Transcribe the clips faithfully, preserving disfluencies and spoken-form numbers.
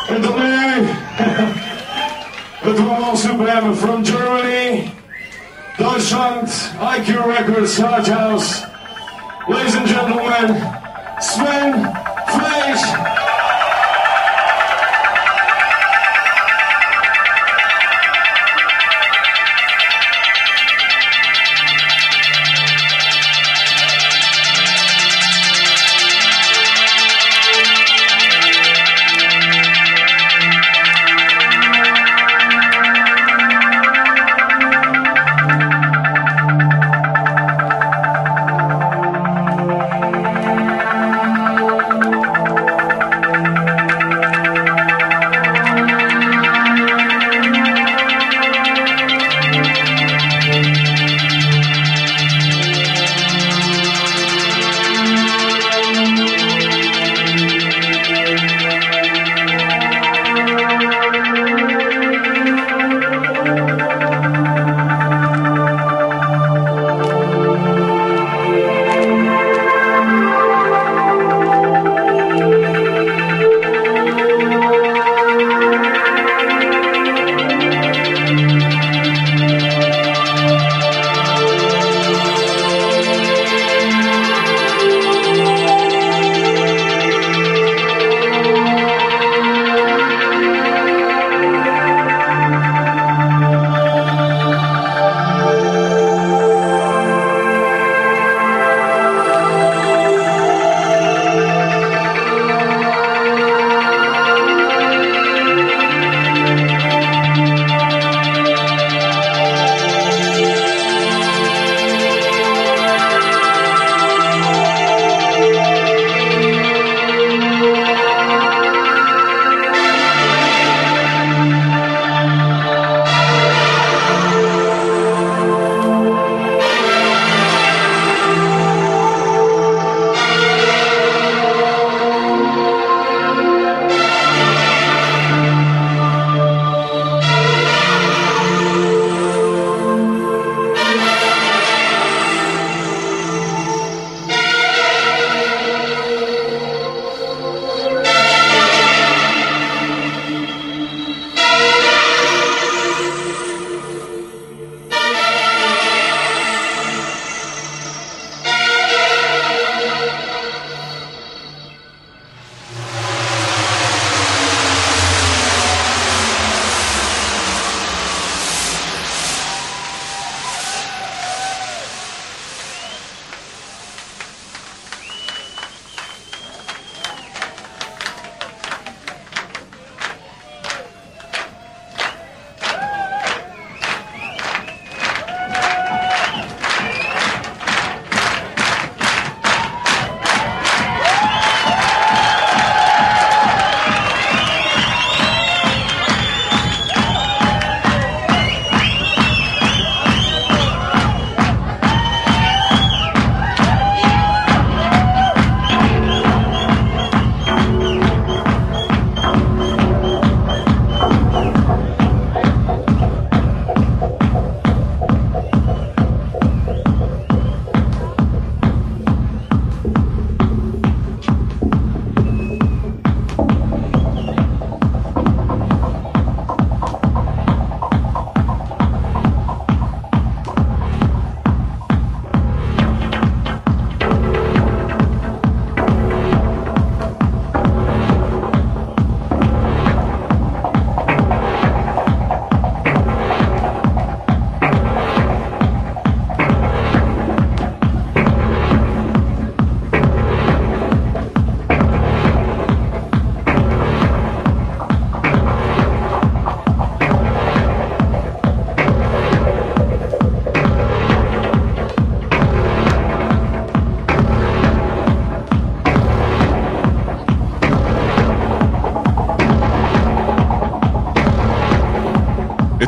Und nu, het Roman Supreme from Germany, Deutschland, I Q Records, Hard House. Ladies and gentlemen, Sven Fleisch.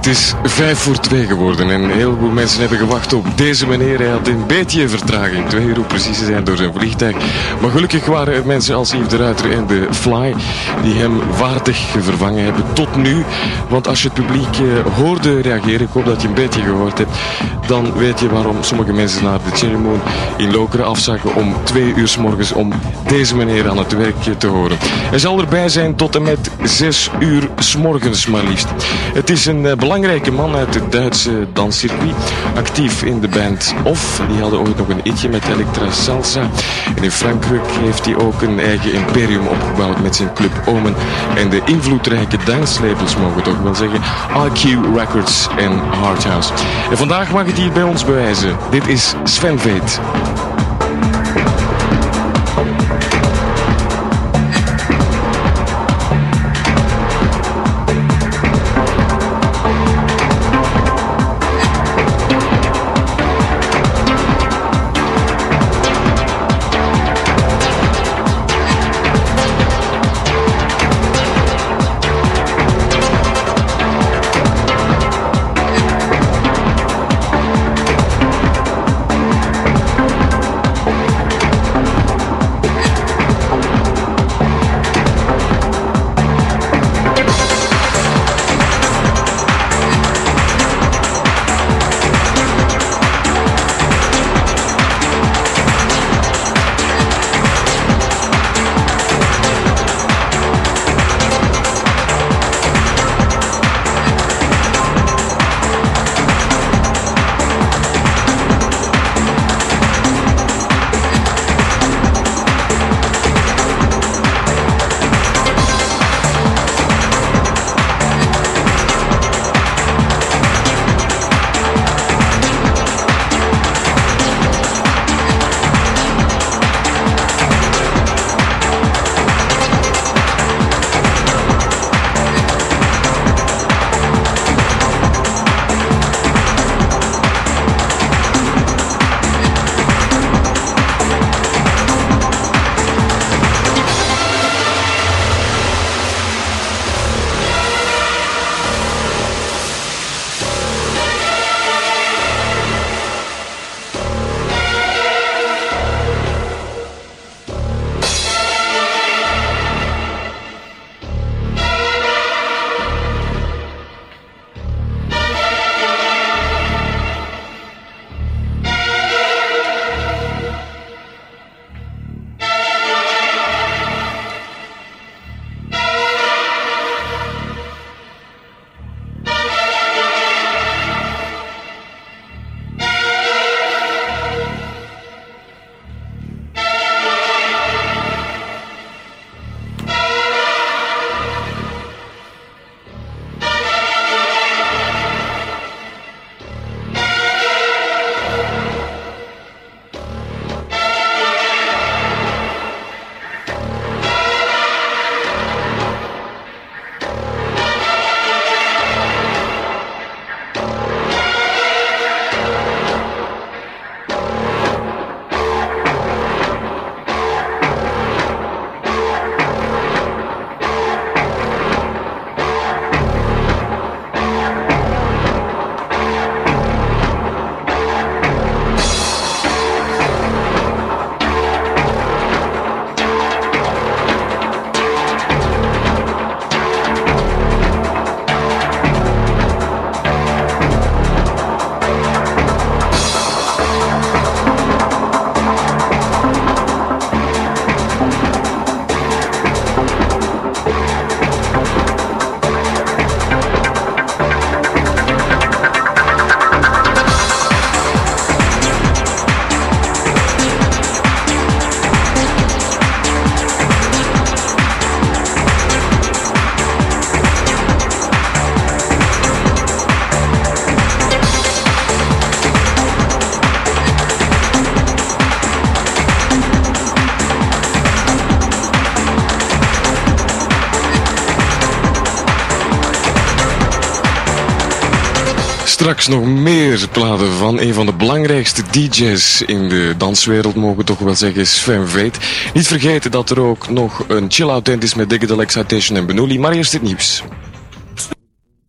Het is vijf voor twee geworden en een heleboel mensen hebben gewacht op deze meneer. Hij had een beetje vertraging, twee uur precies te zijn door zijn vliegtuig. Maar gelukkig waren er mensen als Yves de Ruiter en de Fly die hem waardig vervangen hebben tot nu. Want als je het publiek eh, hoorde reageren, ik hoop dat je een beetje gehoord hebt, dan weet je waarom sommige mensen naar de Cherry Moon in Lokeren afzakken om twee uur 's morgens om deze meneer aan het werk te horen. Hij zal erbij zijn tot en met zes uur 's morgens maar liefst. Het is een uh, belangrijke man uit het Duitse danscircuit, actief in de band Off. Die hadden ooit nog een hitje met Electra Salsa. En in Frankrijk heeft hij ook een eigen imperium opgebouwd met zijn club Omen en de invloedrijke danslabels, mogen we toch wel zeggen, I Q Records en Hardhouse. En vandaag mag het hier bij ons bewijzen. Dit is Sven Väth. Straks nog meer platen van een van de belangrijkste D J's in de danswereld, mogen we toch wel zeggen, Sven Väth. Niet vergeten dat er ook nog een chill-out tent is met Digital Excitation en Benuli, maar eerst het nieuws.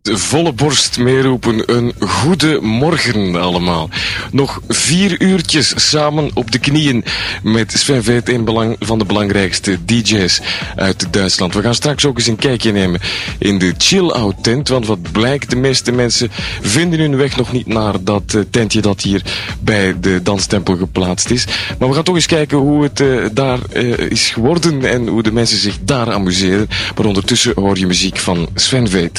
volle borst meeroepen. Een goede morgen allemaal. Nog vier uurtjes samen op de knieën met Sven Väth, een belang, van de belangrijkste D J's uit Duitsland. We gaan straks ook eens een kijkje nemen in de chill-out tent, want wat blijkt, de meeste mensen vinden hun weg nog niet naar dat uh, tentje dat hier bij de danstempel geplaatst is. Maar we gaan toch eens kijken hoe het uh, daar uh, is geworden en hoe de mensen zich daar amuseren. Maar ondertussen hoor je muziek van Sven Väth.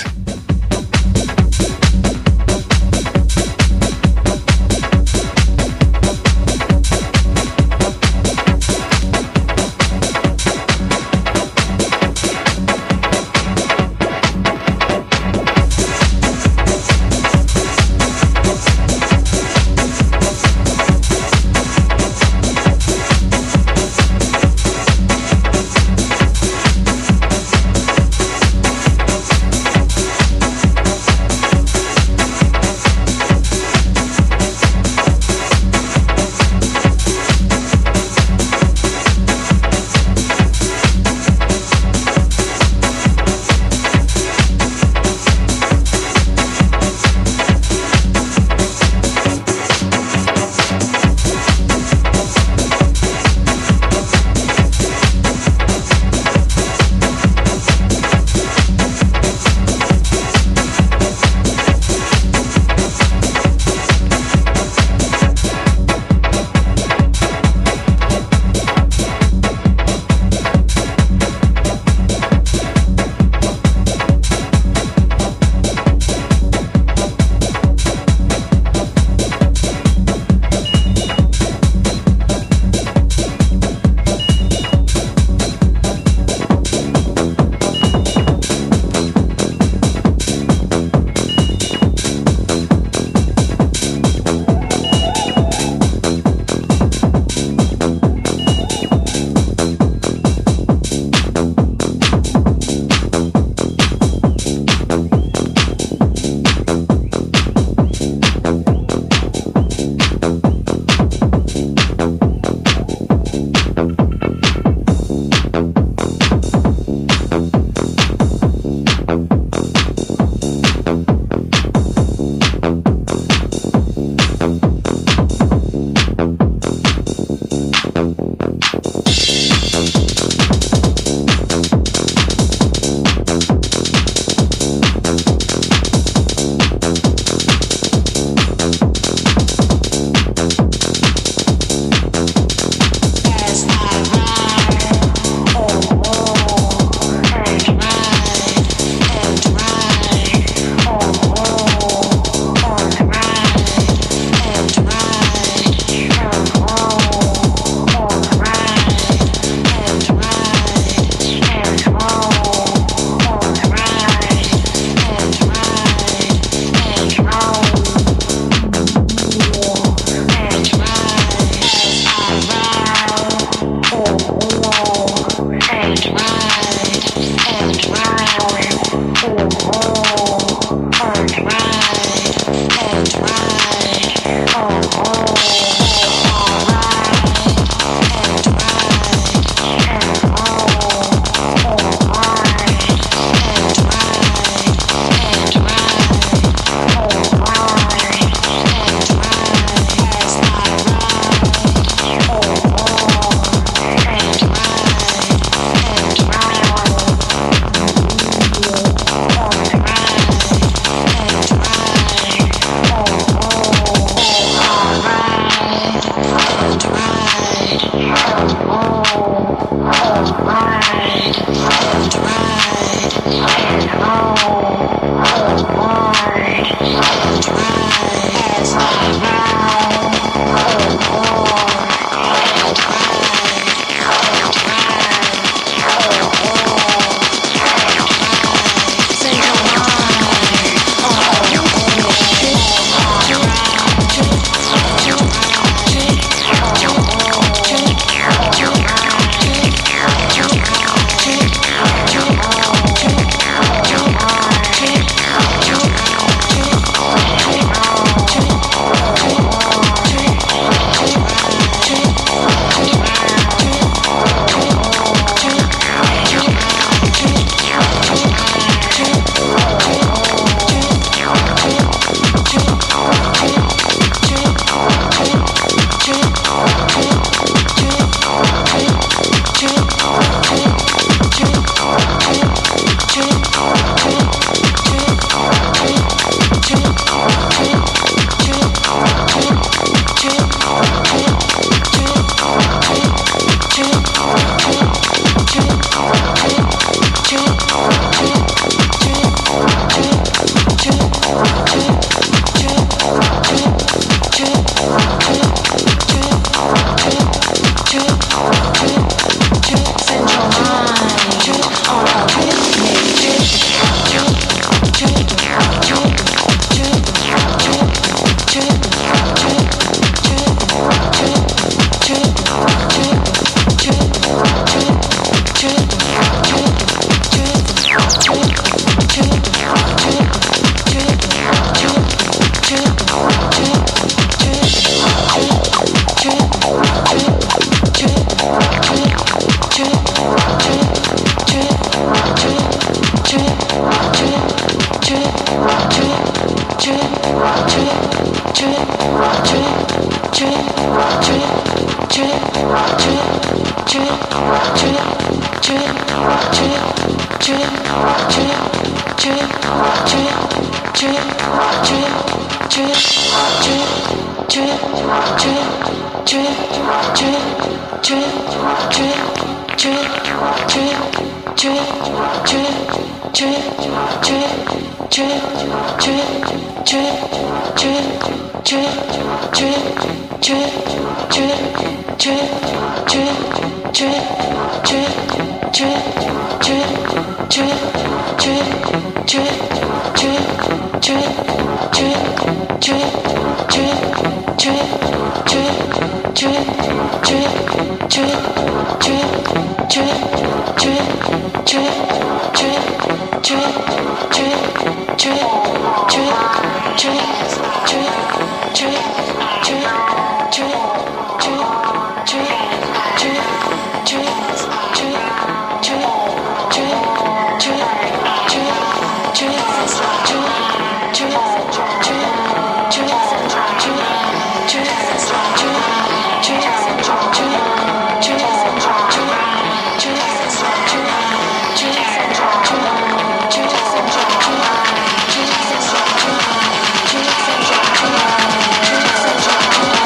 Central.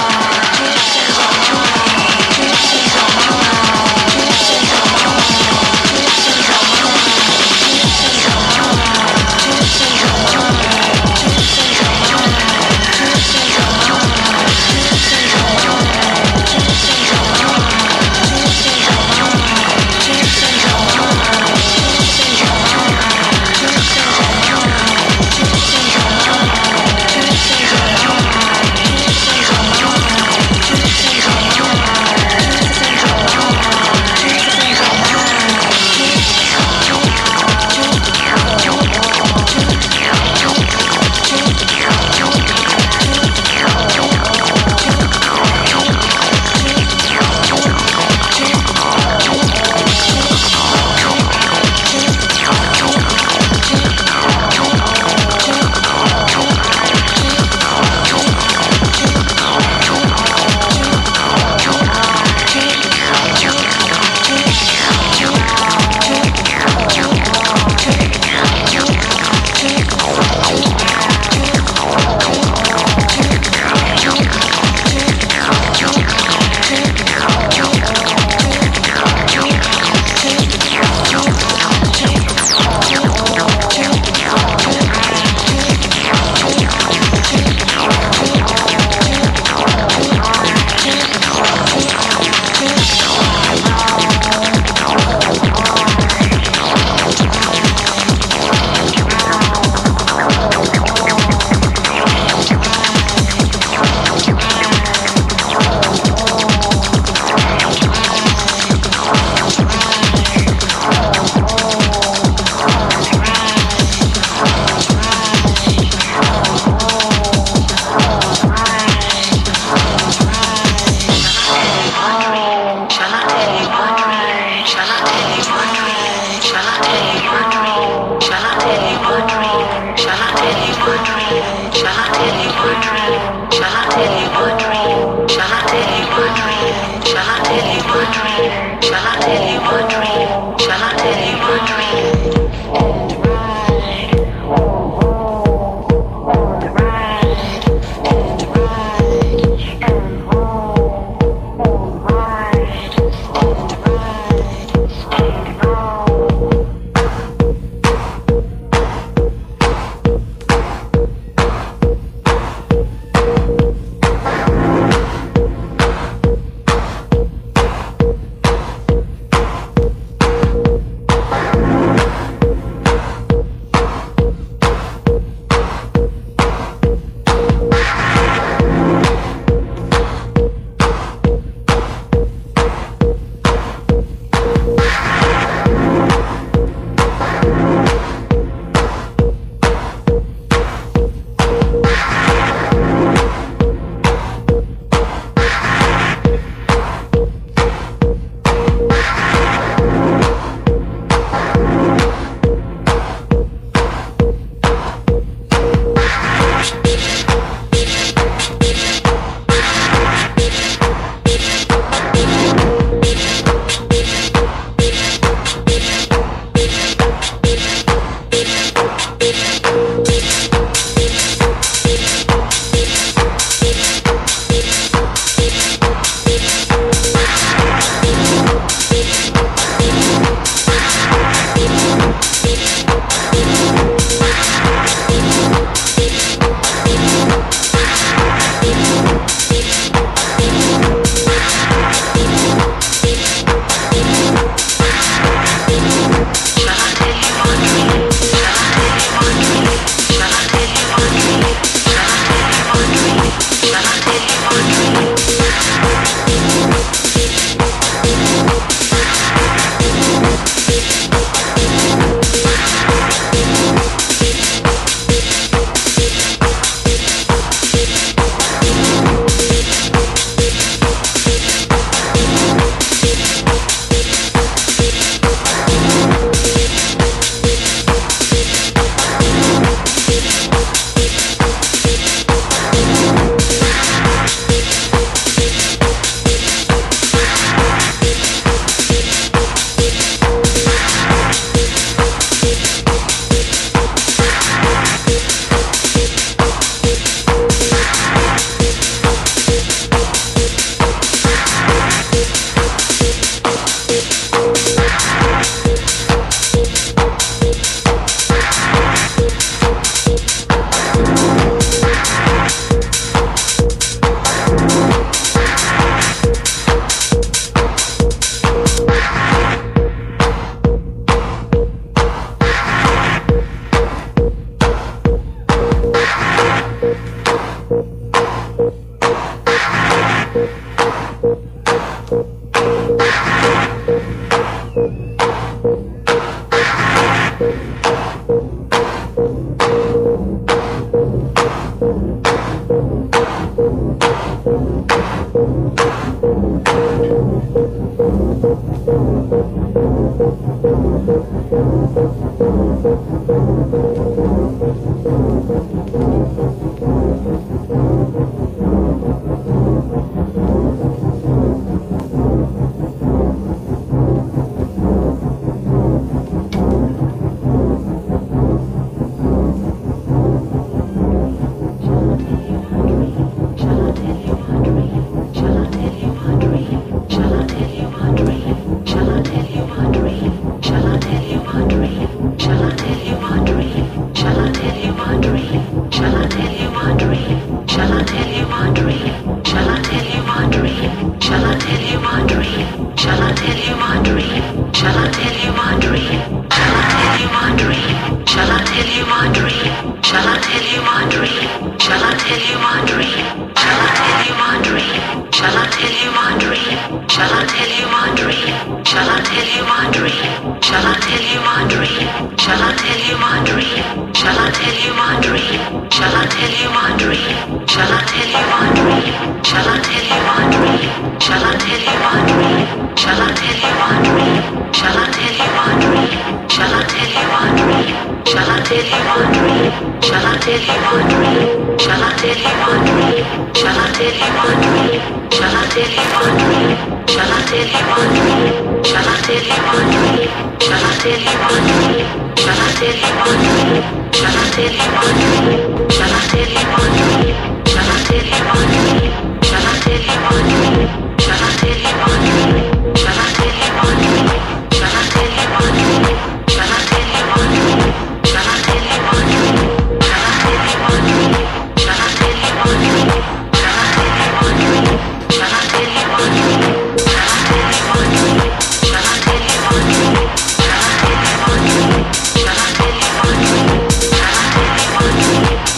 Shall I tell you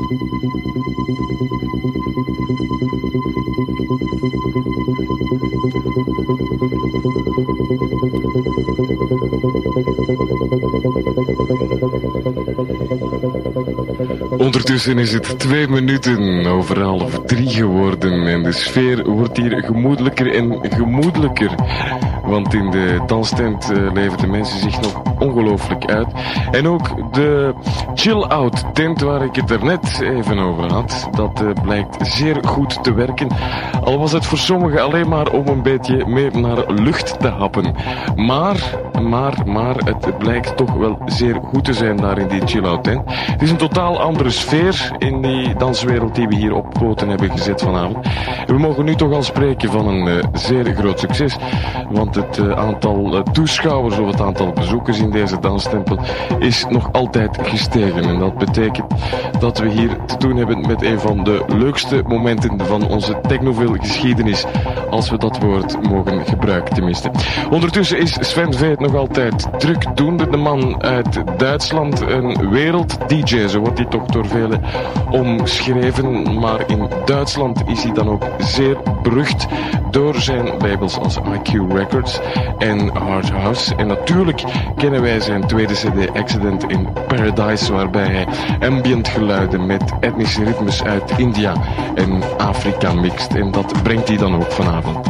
Ondertussen is het twee minuten over half drie geworden en de sfeer wordt hier gemoedelijker en gemoedelijker. Want in de danstent uh, leven de mensen zich nog ongelooflijk uit. En ook de chill-out tent waar ik het er net even over had, dat uh, blijkt zeer goed te werken. Al was het voor sommigen alleen maar om een beetje meer naar lucht te happen. Maar, maar, maar, het blijkt toch wel zeer goed te zijn daar in die chill-out tent. Het is een totaal andere sfeer in die danswereld die we hier op poten hebben gezet vanavond. We mogen nu toch al spreken van een uh, zeer groot succes, want het uh, aantal uh, toeschouwers of het aantal bezoekers in deze danstempel is nog altijd gestegen. En dat betekent dat we hier te doen hebben met een van de leukste momenten van onze technoville geschiedenis, als we dat woord mogen gebruiken tenminste. Ondertussen is Sven Veet nog altijd drukdoende, de man uit Duitsland, een wereld-D J, zo wordt hij toch door velen omschreven, maar in Duitsland is hij dan ook zeer berucht door zijn labels als I Q Records en Hard House. En natuurlijk kennen wij zijn tweede cd Accident in Paradise, waarbij hij ambient geluiden met etnische ritmes uit India en Afrika mixt. En dat brengt hij dan ook vanavond.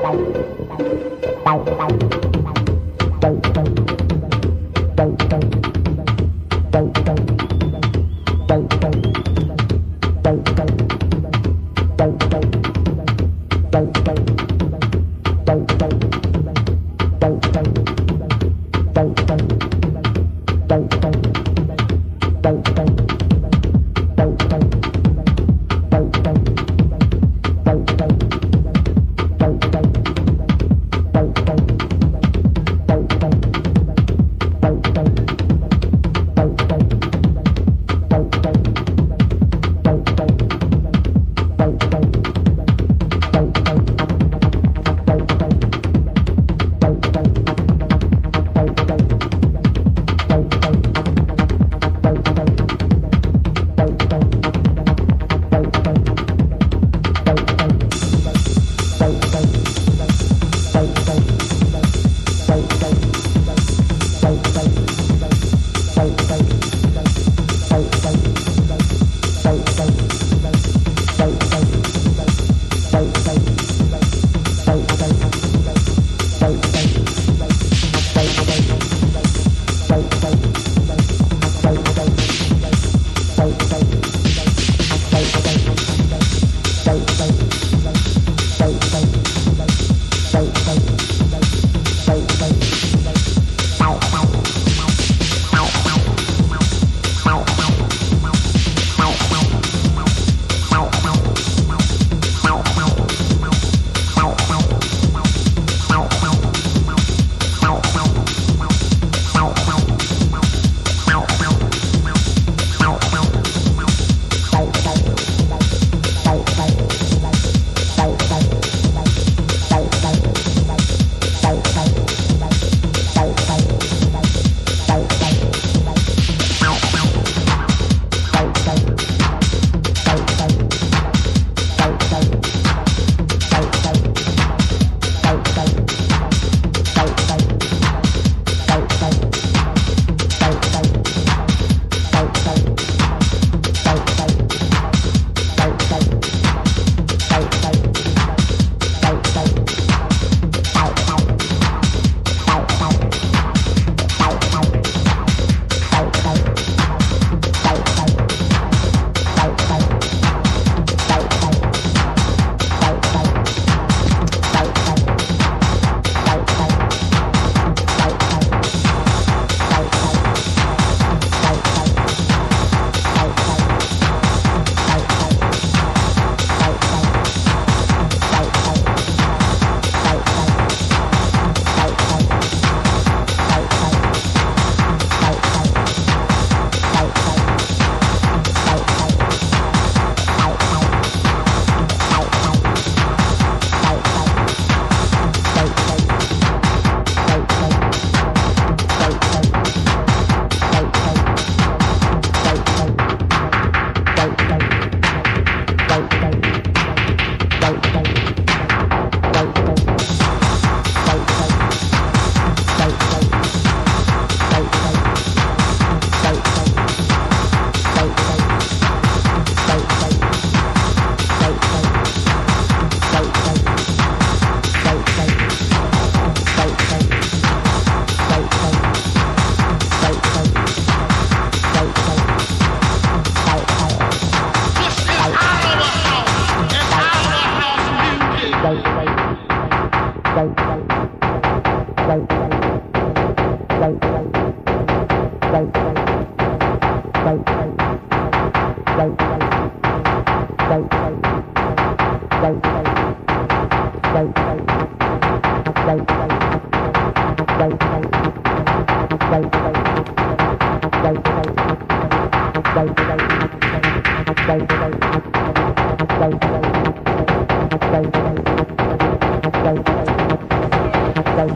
Thank you.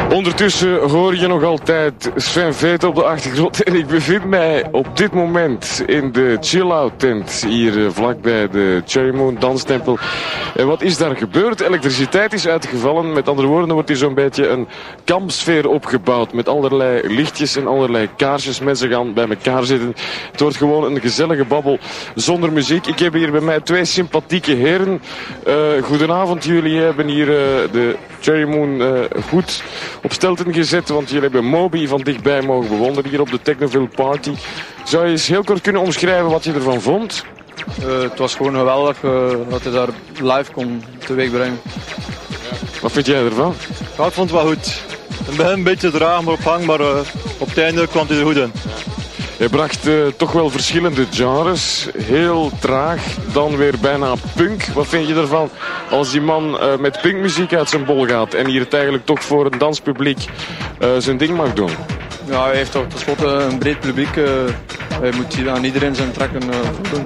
Ondertussen hoor je nog altijd Sven Väth op de achtergrond en ik bevind mij op dit moment in de chill-out tent hier vlakbij de Cherry Moon danstempel. En wat is daar gebeurd? Elektriciteit is uitgevallen, met andere woorden er wordt hier zo'n beetje een kampsfeer opgebouwd met allerlei lichtjes en allerlei kaarsjes. Mensen gaan bij elkaar zitten. Het wordt gewoon een gezellige babbel zonder muziek. Ik heb hier bij mij twee sympathieke heren. Uh, goedenavond, jullie hebben hier uh, de Cherry Moon uh, goed op stelten gezet, want jullie hebben Moby van dichtbij mogen bewonderen hier op de Technoville Party. Zou je eens heel kort kunnen omschrijven wat je ervan vond? Uh, het was gewoon geweldig uh, dat hij daar live kon teweeg brengen. Wat vind jij ervan? Ja, ik vond het wel goed. In het begin een beetje draag maar op hang, maar uh, op het einde kwam hij er goed in. Hij bracht uh, toch wel verschillende genres. Heel traag, dan weer bijna punk. Wat vind je ervan als die man uh, met punkmuziek uit zijn bol gaat en hier het eigenlijk toch voor een danspubliek uh, zijn ding mag doen? Ja, hij heeft toch tenslotte een breed publiek. Uh, hij moet hier aan iedereen zijn trekken uh, doen.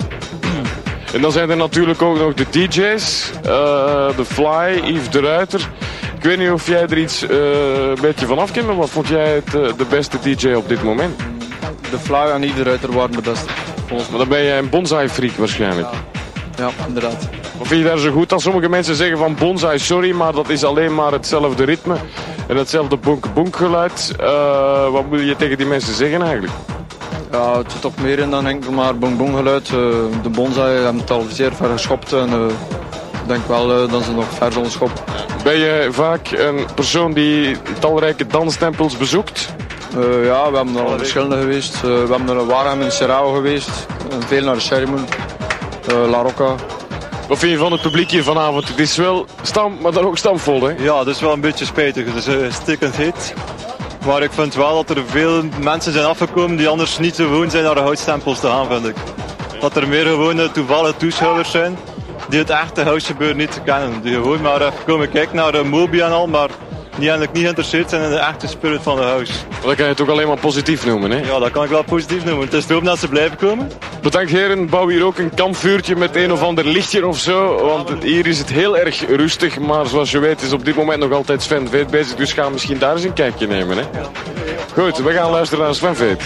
En dan zijn er natuurlijk ook nog de D J's. Uh, de Fly, Yves de Ruiter. Ik weet niet of jij er iets uh, een beetje van afkent, maar wat vond jij het, uh, de beste D J op dit moment? De Fly en Yves de Ruiter waren de beste. Maar dan ben jij een bonsai-freak waarschijnlijk. Ja, ja, inderdaad. Wat vind je daar zo goed als sommige mensen zeggen van bonsai, sorry, maar dat is alleen maar hetzelfde ritme en hetzelfde bonk-bonk geluid. Uh, wat moet je tegen die mensen zeggen eigenlijk? Ja, het zit toch meer in dan enkel maar bonk-bonk geluid. Uh, de bonsai hebben het al zeer ver geschopt en uh, ik denk wel uh, dat ze nog ver zullen schoppen. Ben je vaak een persoon die talrijke danstempels bezoekt? Uh, ja, we hebben er al verschillende geweest. Uh, we hebben naar Warham in Serrao geweest. Uh, veel naar de Cherry Moon. Uh, La Rocca. Wat vind je van het publiek hier vanavond? Het is wel stam, maar dan ook stamvol, hè? Ja, dat is wel een beetje spijtig. Het is uh, stikkend heet. Maar ik vind wel dat er veel mensen zijn afgekomen die anders niet zo gewoon zijn naar de houtstempels te gaan, vind ik. Dat er meer gewone toevallige toeschouwers zijn die het echte housegebeuren niet kennen. Die gewoon maar even komen kijken naar de Moby en al, maar die eigenlijk niet geïnteresseerd zijn in de echte spirit van de house. Dat kan je toch alleen maar positief noemen, hè? Ja, dat kan ik wel positief noemen. Het is te hopen dat ze blijven komen. Bedankt heren, bouw hier ook een kampvuurtje met een of ander lichtje of zo. Want hier is het heel erg rustig, maar zoals je weet is op dit moment nog altijd Sven Väth bezig. Dus ga misschien daar eens een kijkje nemen, hè? Goed, we gaan luisteren naar Sven Väth.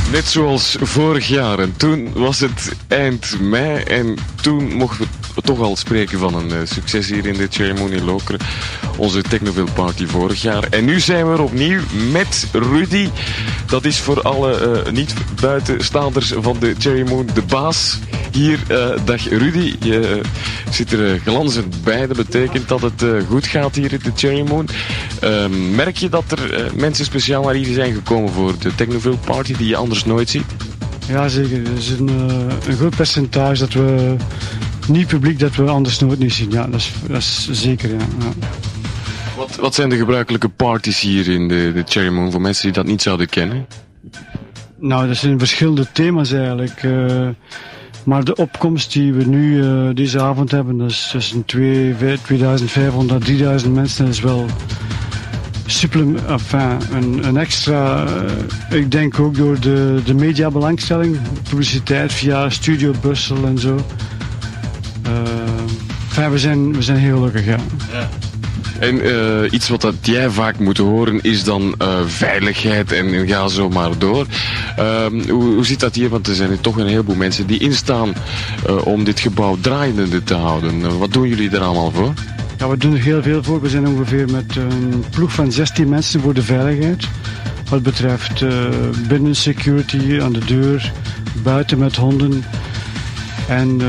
Net zoals vorig jaar. En toen was het eind mei. En toen mochten we toch al spreken van een uh, succes hier in de Cherry Moon in Lokeren. Onze Technoville Party vorig jaar. En nu zijn we er opnieuw met Rudy. Dat is voor alle uh, niet-buitenstaanders van de Cherry Moon de baas. Hier, uh, dag Rudy. Je uh, zit er uh, glanzend bij. Dat betekent dat het uh, goed gaat hier in de Cherry Moon. Uh, merk je dat er uh, mensen speciaal naar hier zijn gekomen voor de Technoville Party die je anders nooit ziet? Ja, zeker. Er is een, uh, een groot percentage dat we niet publiek dat we anders nooit niet zien. Ja, dat is, dat is zeker. Ja. Ja. Wat, wat zijn de gebruikelijke parties hier in de, de Cherry Moon voor mensen die dat niet zouden kennen? Nou, dat zijn verschillende thema's eigenlijk. Uh, maar de opkomst die we nu uh, deze avond hebben, dat is tussen tweeduizend vijfhonderd en drieduizend mensen, dat is wel super, enfin, een, een extra, uh, ik denk ook door de, de mediabelangstelling, publiciteit via Studio Brussel en zo. Uh, enfin, we, zijn, we zijn heel gelukkig, ja. Ja. En uh, iets wat dat jij vaak moet horen is dan uh, veiligheid en, en ga zo maar door. Uh, hoe, hoe zit dat hier? Want er zijn er toch een heleboel mensen die instaan uh, om dit gebouw draaiende te houden. Uh, wat doen jullie er allemaal voor? Ja, we doen er heel veel voor. We zijn ongeveer met een ploeg van zestien mensen voor de veiligheid. Wat betreft uh, binnen security aan de deur, buiten met honden. En uh,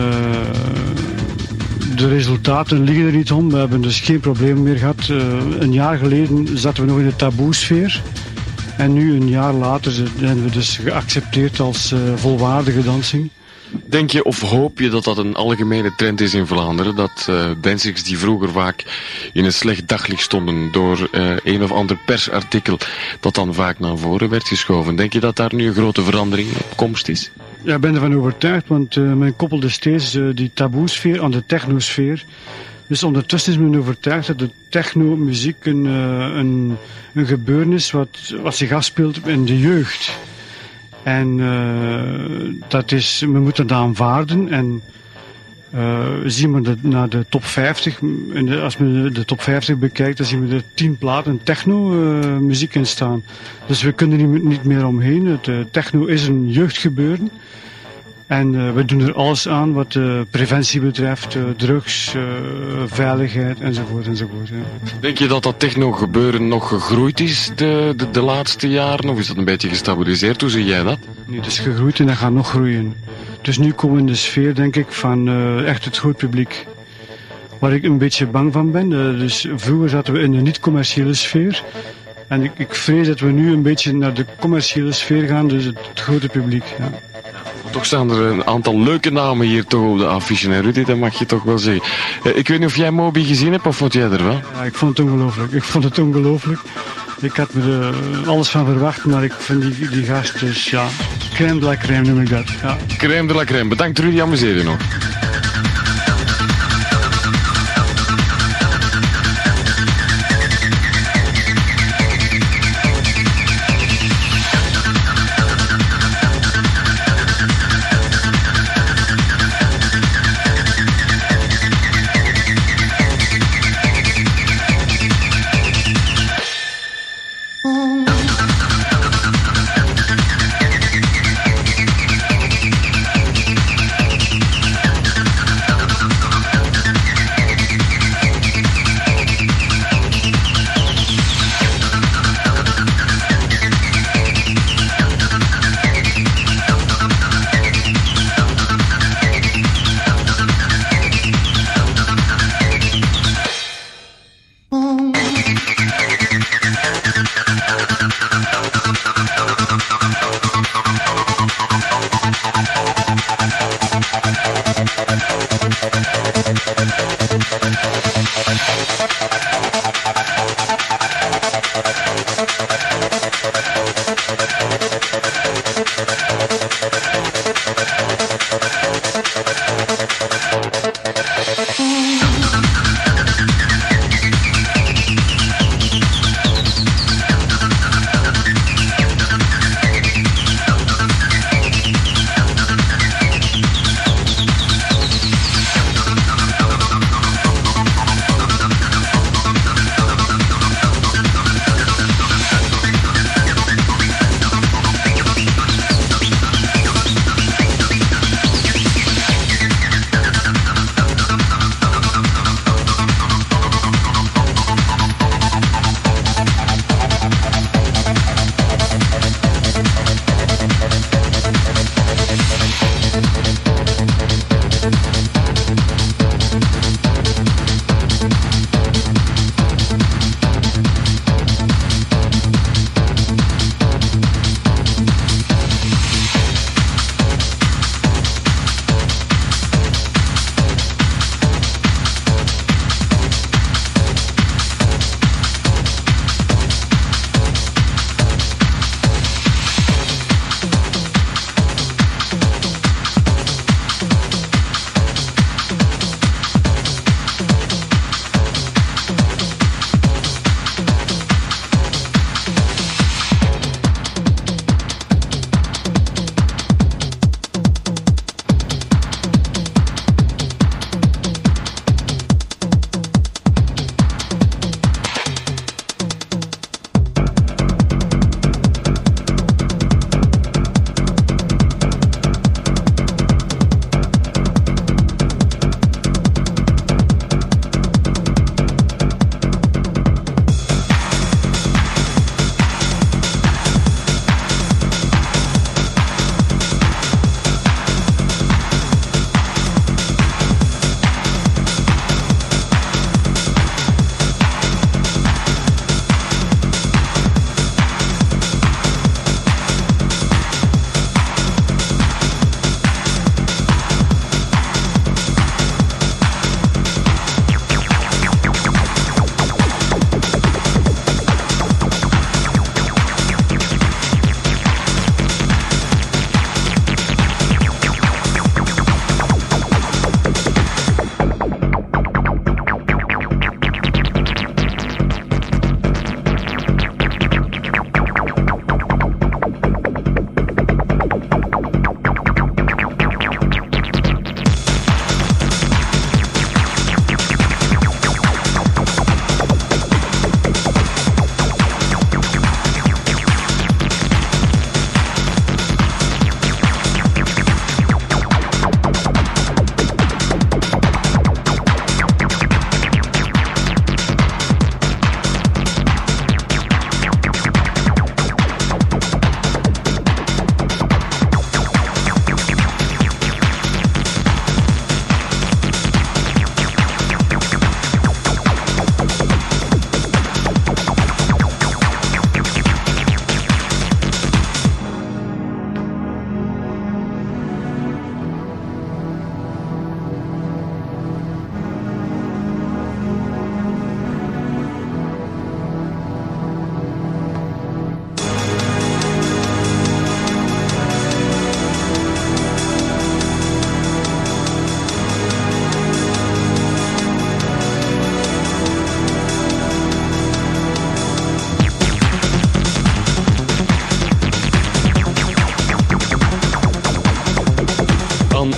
de resultaten liggen er niet om. We hebben dus geen probleem meer gehad. Uh, een jaar geleden zaten we nog in de taboesfeer. En nu, een jaar later, zijn we dus geaccepteerd als uh, volwaardige dansing. Denk je of hoop je dat dat een algemene trend is in Vlaanderen? Dat uh, dansings die vroeger vaak in een slecht daglicht stonden door uh, een of ander persartikel dat dan vaak naar voren werd geschoven. Denk je dat daar nu een grote verandering op komst is? Ja, ik ben ervan overtuigd, want uh, men koppelde steeds uh, die taboesfeer aan de technosfeer. Dus ondertussen is men overtuigd dat de technomuziek een, uh, een, een gebeuren is wat, wat zich afspeelt in de jeugd. En uh, dat is, we moeten dat aanvaarden. En uh, zien we de, naar de top vijftig, en de, als we de top vijftig bekijkt, dan zien we er tien platen techno uh, muziek in staan. Dus we kunnen er niet, niet meer omheen. Het, uh, techno is een jeugdgebeuren. En uh, we doen er alles aan wat uh, preventie betreft, uh, drugs, uh, veiligheid enzovoort enzovoort. Ja. Denk je dat dat techno-gebeuren nog gegroeid is de, de, de laatste jaren? Of is dat een beetje gestabiliseerd? Hoe zie jij dat? Nee, het is gegroeid en dat gaat nog groeien. Dus nu komen we in de sfeer, denk ik, van uh, echt het groot publiek. Waar ik een beetje bang van ben. Uh, dus vroeger zaten we in de niet-commerciële sfeer. En ik, ik vrees dat we nu een beetje naar de commerciële sfeer gaan, dus het, het grote publiek. Ja. Toch staan er een aantal leuke namen hier toch op de affiche. En Rudy, dat mag je toch wel zeggen. Ik weet niet of jij Moby gezien hebt of vond jij er wel? Ja, ik vond het ongelooflijk. Ik vond het ongelooflijk. Ik had me er alles van verwacht, maar ik vind die, die gast dus, ja, crème de la crème noem ik dat. Ja. Crème de la crème. Bedankt Rudy, amuseer je nog.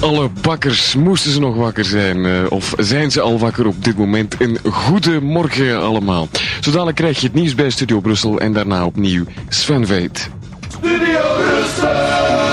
alle bakkers, moesten ze nog wakker zijn? Uh, of zijn ze al wakker op dit moment? Een goede morgen allemaal. Zo dadelijk krijg je het nieuws bij Studio Brussel en daarna opnieuw Sven Veit. Studio Brussel!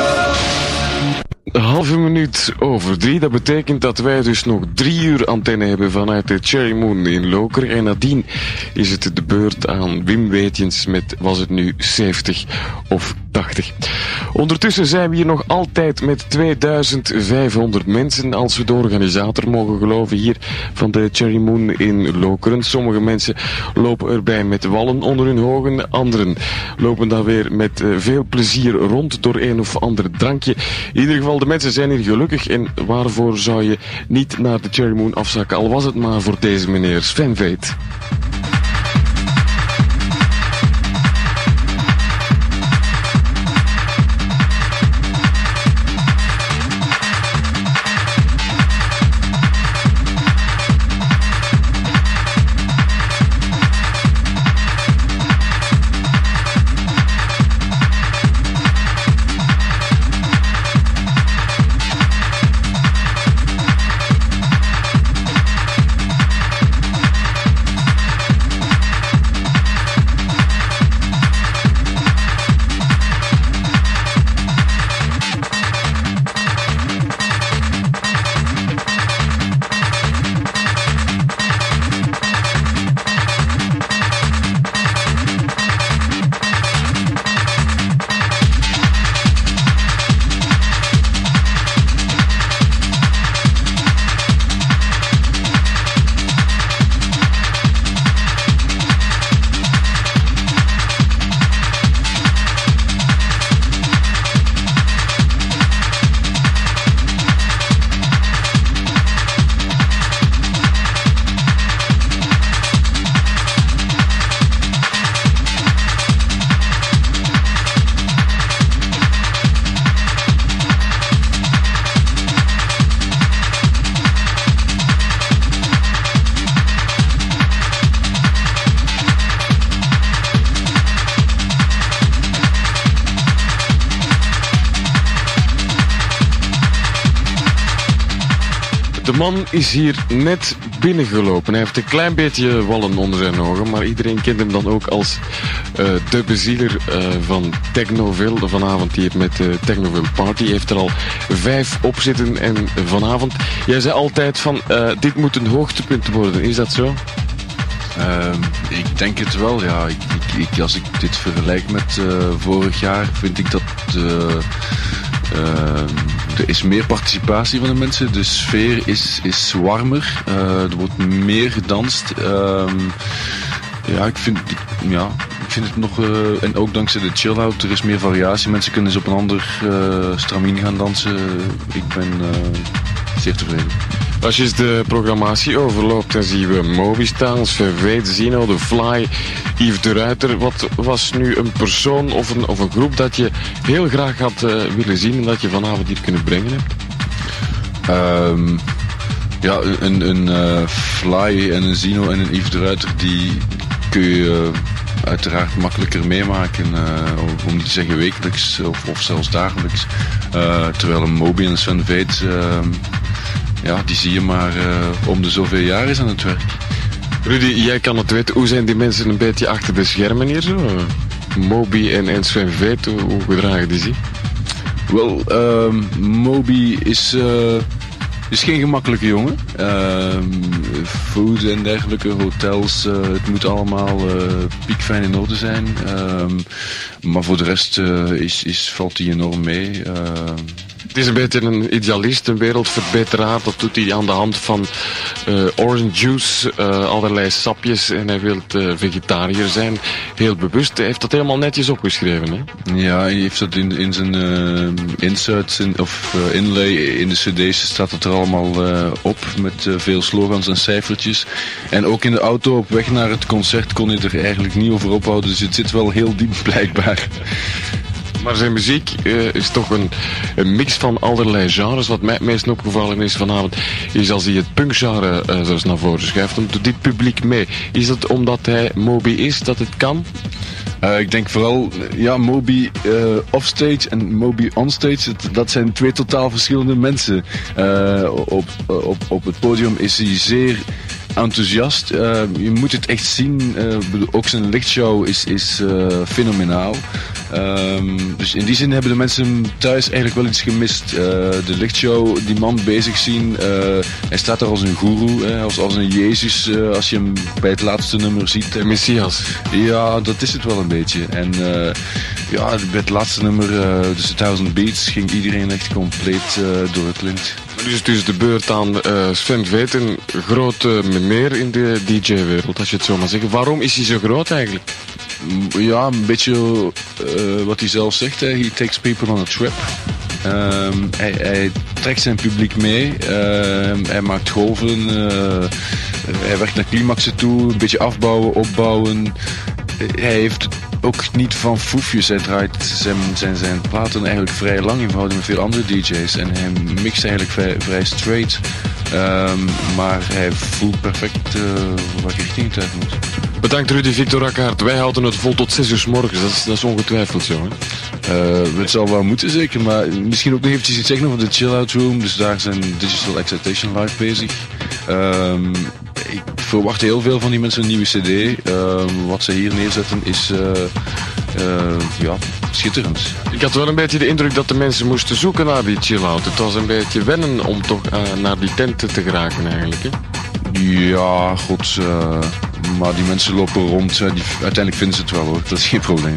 Een halve minuut over drie. Dat betekent dat wij dus nog drie uur antenne hebben vanuit de Cherry Moon in Lokeren. En nadien is het de beurt aan Wim Weetjens met, was het nu zeventig of tachtig. Ondertussen zijn we hier nog altijd met tweeduizend vijfhonderd mensen, als we de organisator mogen geloven, hier van de Cherry Moon in Lokeren. Sommige mensen lopen erbij met wallen onder hun ogen, anderen lopen dan weer met uh, veel plezier rond door een of ander drankje. In ieder geval, de mensen zijn hier gelukkig en waarvoor zou je niet naar de Cherry Moon afzakken, al was het maar voor deze meneer Sven Veit. De man is hier net binnengelopen. Hij heeft een klein beetje wallen onder zijn ogen, maar iedereen kent hem dan ook als uh, de bezieler uh, van Technoville. Vanavond hier met de uh, Technoville Party. Hij heeft er al vijf op zitten en vanavond, jij zei altijd van uh, dit moet een hoogtepunt worden. Is dat zo? Uh, ik denk het wel, ja. Ik, ik, ik, als ik dit vergelijk met uh, vorig jaar, vind ik dat uh, uh, er is meer participatie van de mensen. De sfeer is, is warmer. Uh, er wordt meer gedanst. Uh, ja, ik vind, ja, ik vind het nog... Uh, en ook dankzij de chill-out, er is meer variatie. Mensen kunnen eens op een ander uh, stramien gaan dansen. Ik ben uh, zeer tevreden. Als je eens de programmatie overloopt, dan zien we Moby staan, Sven Veit, Zino, The Fly, Yves de Ruiter. Wat was nu een persoon of een, of een groep dat je heel graag had uh, willen zien en dat je vanavond hier kunnen brengen hebt? Um, ja, een, een uh, Fly en een Zino en een Yves de Ruiter, die kun je uh, uiteraard makkelijker meemaken, uh, om niet te zeggen wekelijks of, of zelfs dagelijks. Uh, terwijl een Moby en een Sven Veit... Uh, Ja, die zie je maar uh, om de zoveel jaar is aan het werk. Rudy, jij kan het weten. Hoe zijn die mensen een beetje achter de schermen hier zo? Moby en, en Sven Veit, hoe, hoe gedragen die zich? Wel, uh, Moby is, uh, is geen gemakkelijke jongen. Uh, food en dergelijke, hotels, uh, het moet allemaal uh, piekfijn in orde zijn. Uh, maar voor de rest uh, is, is, valt hij enorm mee. Uh, Het is een beetje een idealist, een wereldverbeteraar. Dat doet hij aan de hand van uh, orange juice, uh, allerlei sapjes. En hij wil uh, vegetariër zijn. Heel bewust. Hij heeft dat helemaal netjes opgeschreven. Hè? Ja, hij heeft dat in, in zijn uh, inserts in, of uh, inlay in de cd's staat het er allemaal uh, op. Met uh, veel slogans en cijfertjes. En ook in de auto op weg naar het concert kon hij er eigenlijk niet over ophouden. Dus het zit wel heel diep blijkbaar. Maar zijn muziek uh, is toch een, een mix van allerlei genres. Wat mij het meest opgevallen is vanavond, is als hij het punkgenre uh, zo naar voren schuift, dan doet dit publiek mee. Is het omdat hij Moby is dat het kan? Uh, ik denk vooral, ja, Moby uh, offstage en Moby onstage, dat, dat zijn twee totaal verschillende mensen. Uh, op, op, op het podium is hij zeer enthousiast. Uh, je moet het echt zien. Uh, ook zijn lichtshow is, is uh, fenomenaal. Um, dus in die zin hebben de mensen thuis eigenlijk wel iets gemist. Uh, de lichtshow, die man bezig zien. Uh, hij staat daar als een goeroe, eh, als, als een Jezus. Uh, als je hem bij het laatste nummer ziet. De Messias. Ja, dat is het wel een beetje. En uh, ja, bij het laatste nummer, uh, dus Thousand Beats, ging iedereen echt compleet uh, door het lint. Nu is het dus de beurt aan uh, Sven Veet, een grote meneer in de D J-wereld, als je het zo maar zegt. Waarom is hij zo groot eigenlijk? Ja, een beetje uh, wat hij zelf zegt. Hè. He takes people on a trip. Um, hij, hij trekt zijn publiek mee. Uh, hij maakt golven. Uh, hij werkt naar climaxen toe. Een beetje afbouwen, opbouwen. Uh, hij heeft ook niet van foefjes. Hij draait zijn, zijn, zijn platen eigenlijk vrij lang in verhouding met veel andere D J's. En hij mixt eigenlijk vrij, vrij straight. Um, maar hij voelt perfect uh, welke richting het uit moet. Bedankt Rudy Victor Rakkaert. Wij houden het vol tot zes uur 's morgens. Dat is, dat is ongetwijfeld zo, hè? Uh, het zal wel moeten zeker, maar misschien ook nog eventjes iets zeggen over de Chill Out Room. Dus daar zijn Digital Excitation live bezig. Um, ik verwacht heel veel van die mensen een nieuwe cd. Um, wat ze hier neerzetten is uh, uh, ja, schitterend. Ik had wel een beetje de indruk dat de mensen moesten zoeken naar die chill-out. Het was een beetje wennen om toch uh, naar die tenten te geraken eigenlijk, hè? Ja, god, uh, maar die mensen lopen rond. Die, uiteindelijk vinden ze het wel hoor, dat is geen probleem.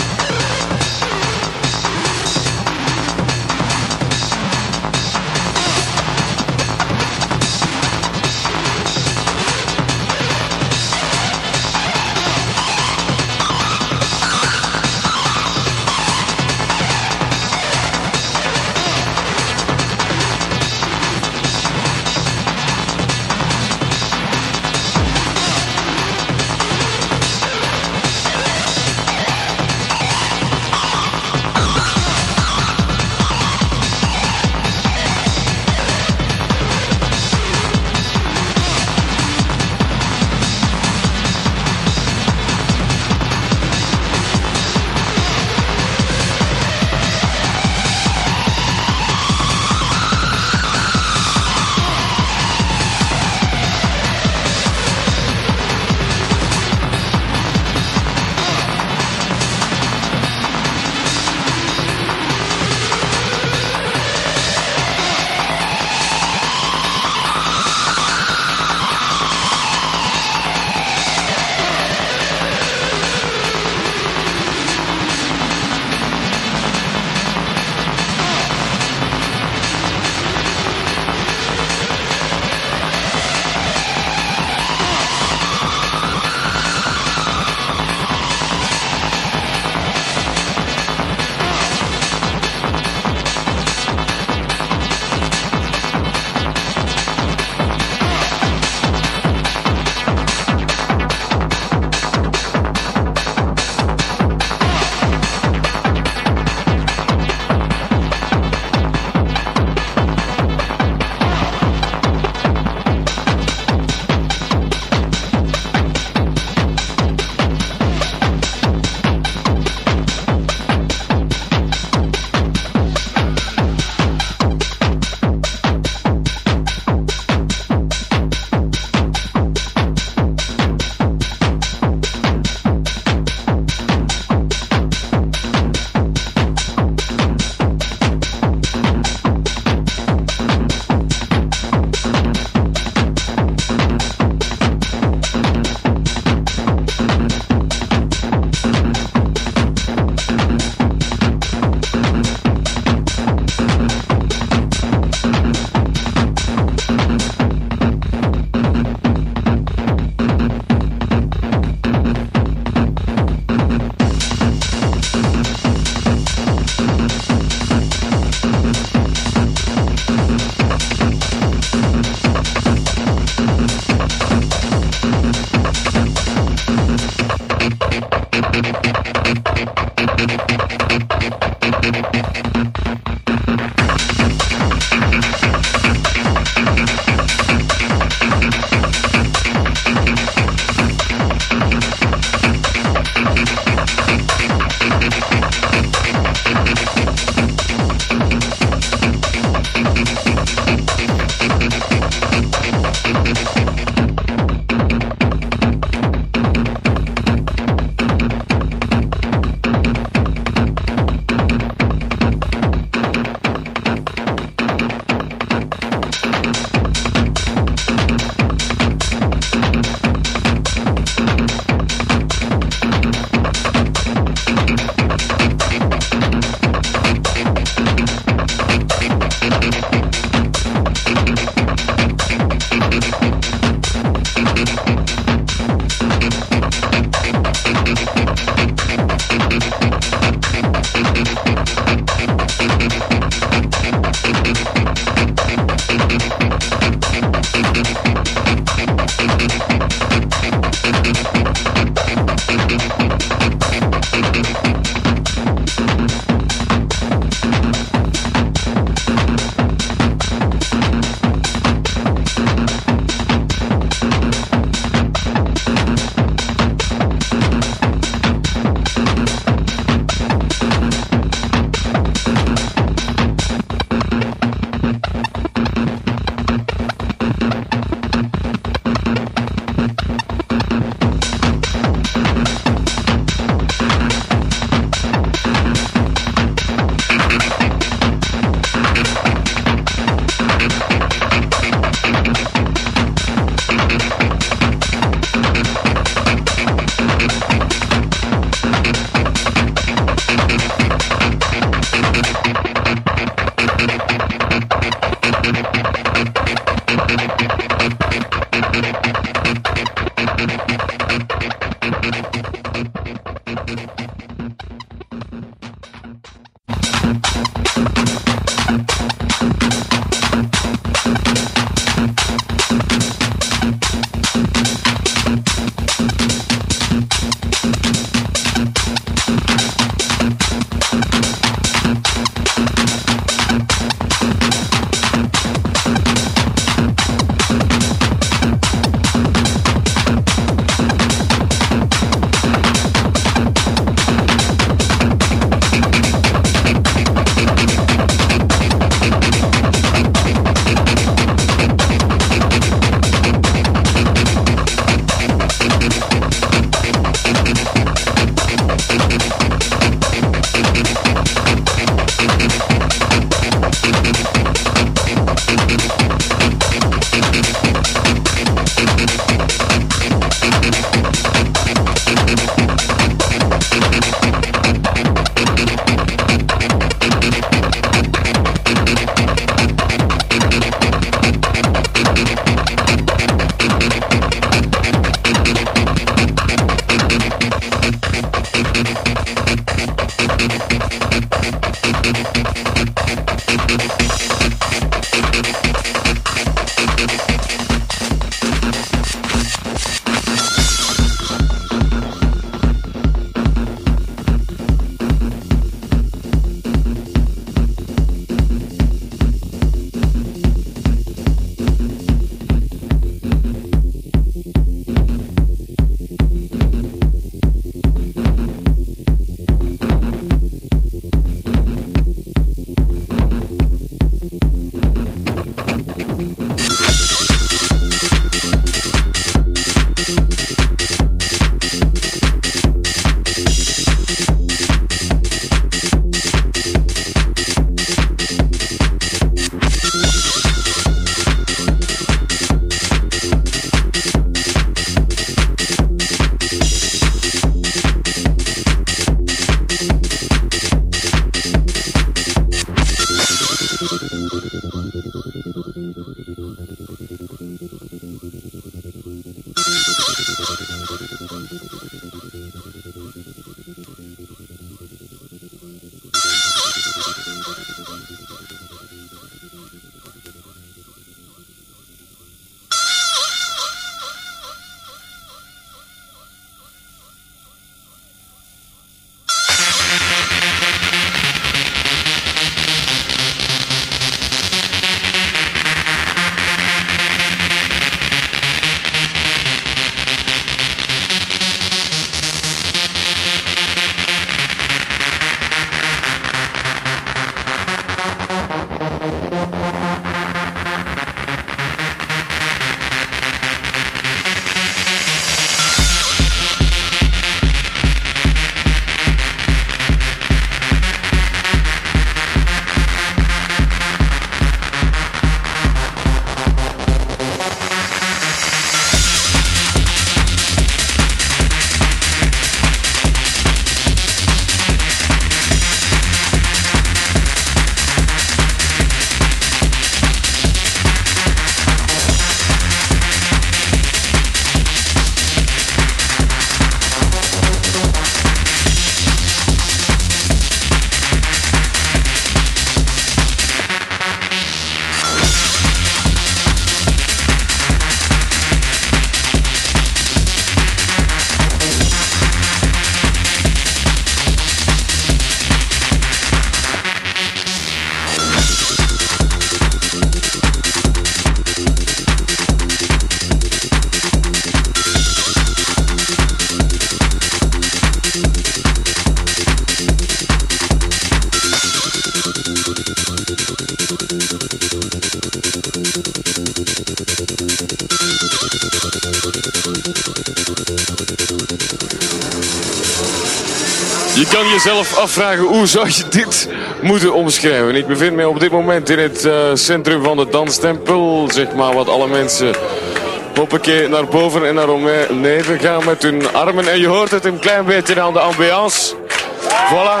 Je kan jezelf afvragen, hoe zou je dit moeten omschrijven? Ik bevind mij op dit moment in het uh, centrum van de danstempel. Zeg maar wat alle mensen hoppakee naar boven en naar beneden gaan met hun armen. En je hoort het een klein beetje aan de ambiance. Voilà.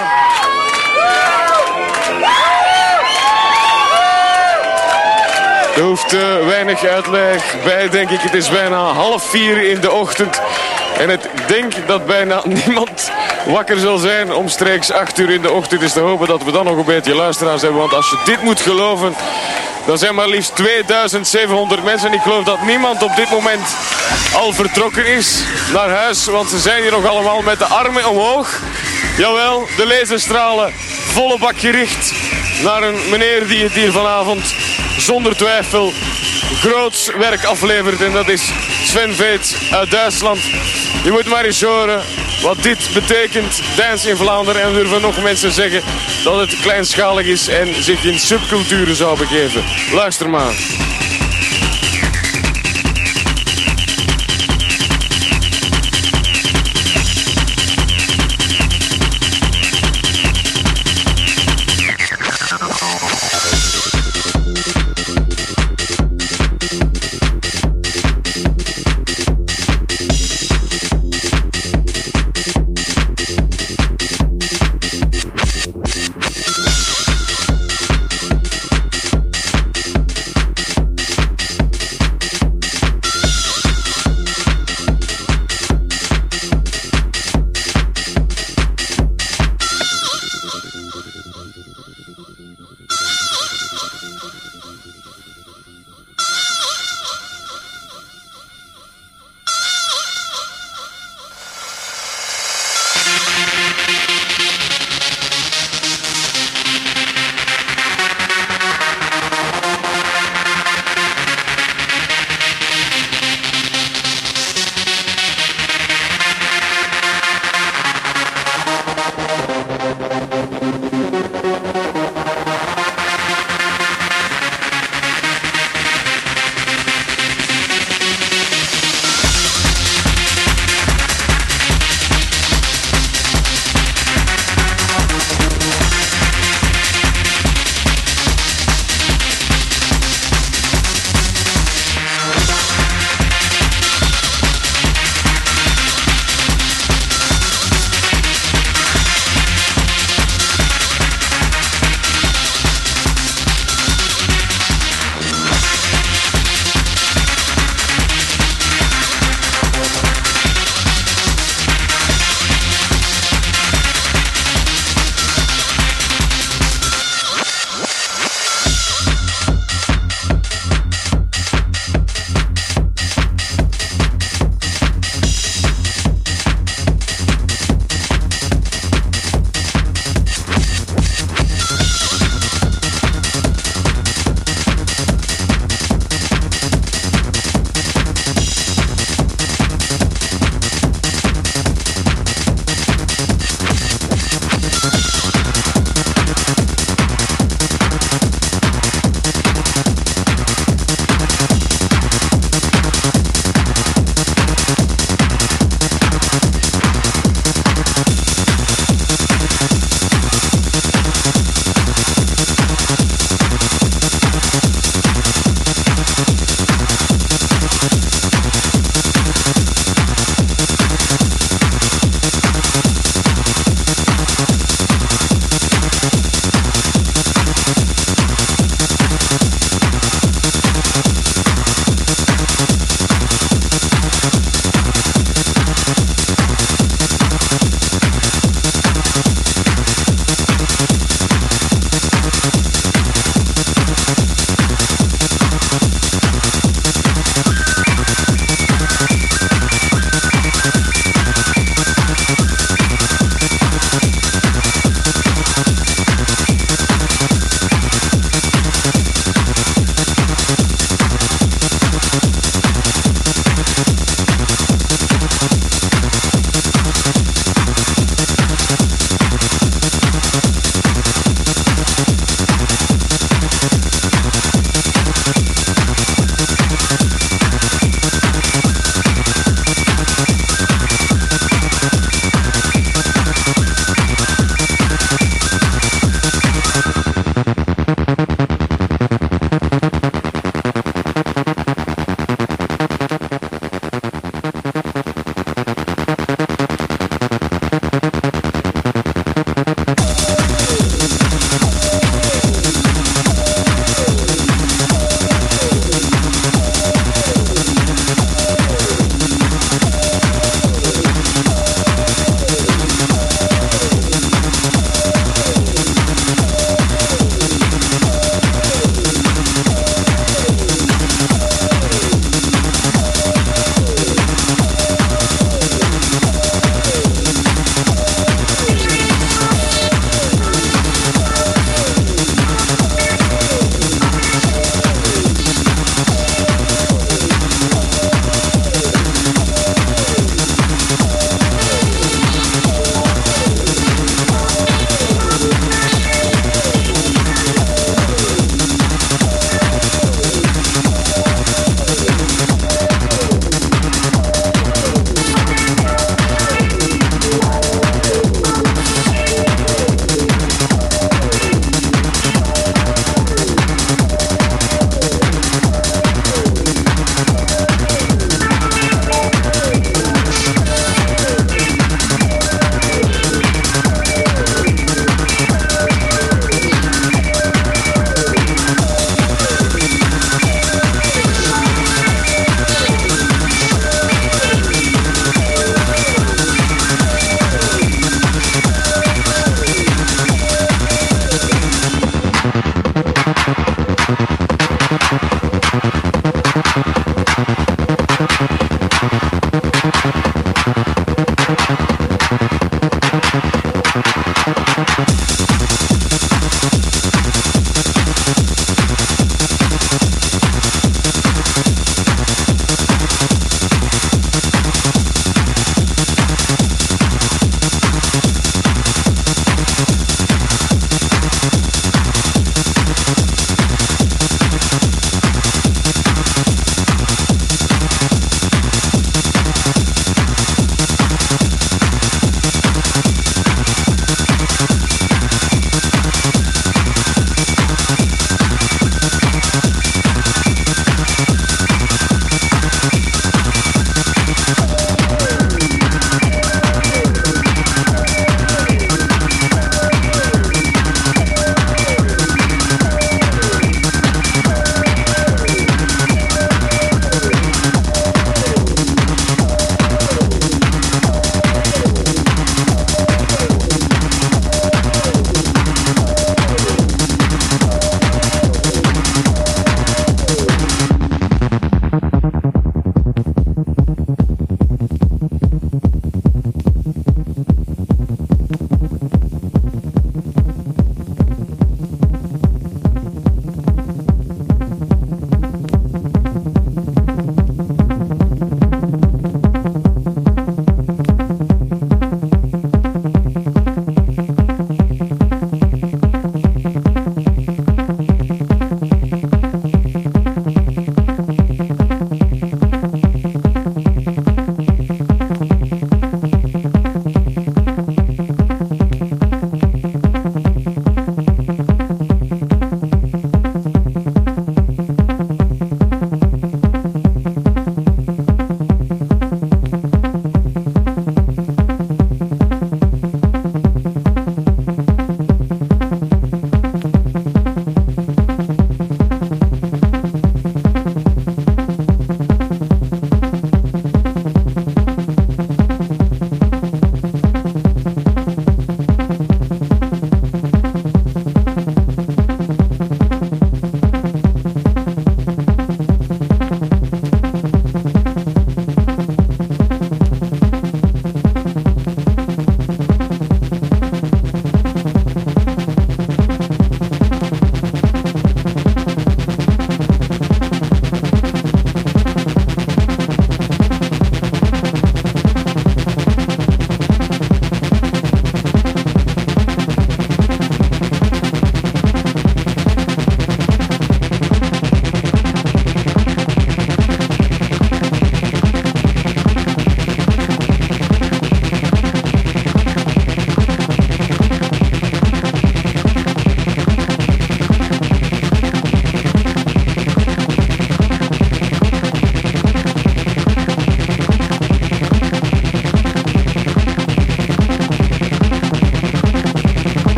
Er hoeft uh, weinig uitleg bij, denk ik. Het is bijna half vier in de ochtend. En ik denk dat bijna niemand wakker zal zijn omstreeks acht uur in de ochtend. Is te hopen dat we dan nog een beetje luisteraars hebben. Want als je dit moet geloven, dan zijn maar liefst tweeduizend zevenhonderd mensen. Ik geloof dat niemand op dit moment al vertrokken is naar huis. Want ze zijn hier nog allemaal met de armen omhoog. Jawel, de laserstralen volle bak gericht naar een meneer die het hier vanavond zonder twijfel groots werk aflevert. En dat is Sven Veet uit Duitsland. Je moet maar eens horen wat dit betekent, Dance in Vlaanderen. En durven nog mensen zeggen dat het kleinschalig is en zich in subculturen zou begeven. Luister maar.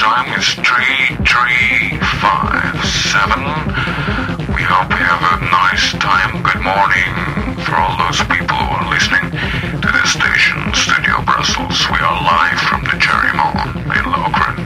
time is three three five seven. We hope you have a nice time. Good morning for all those people who are listening to the station Studio Brussels. We are live from the Cherry Mall in Lokeren.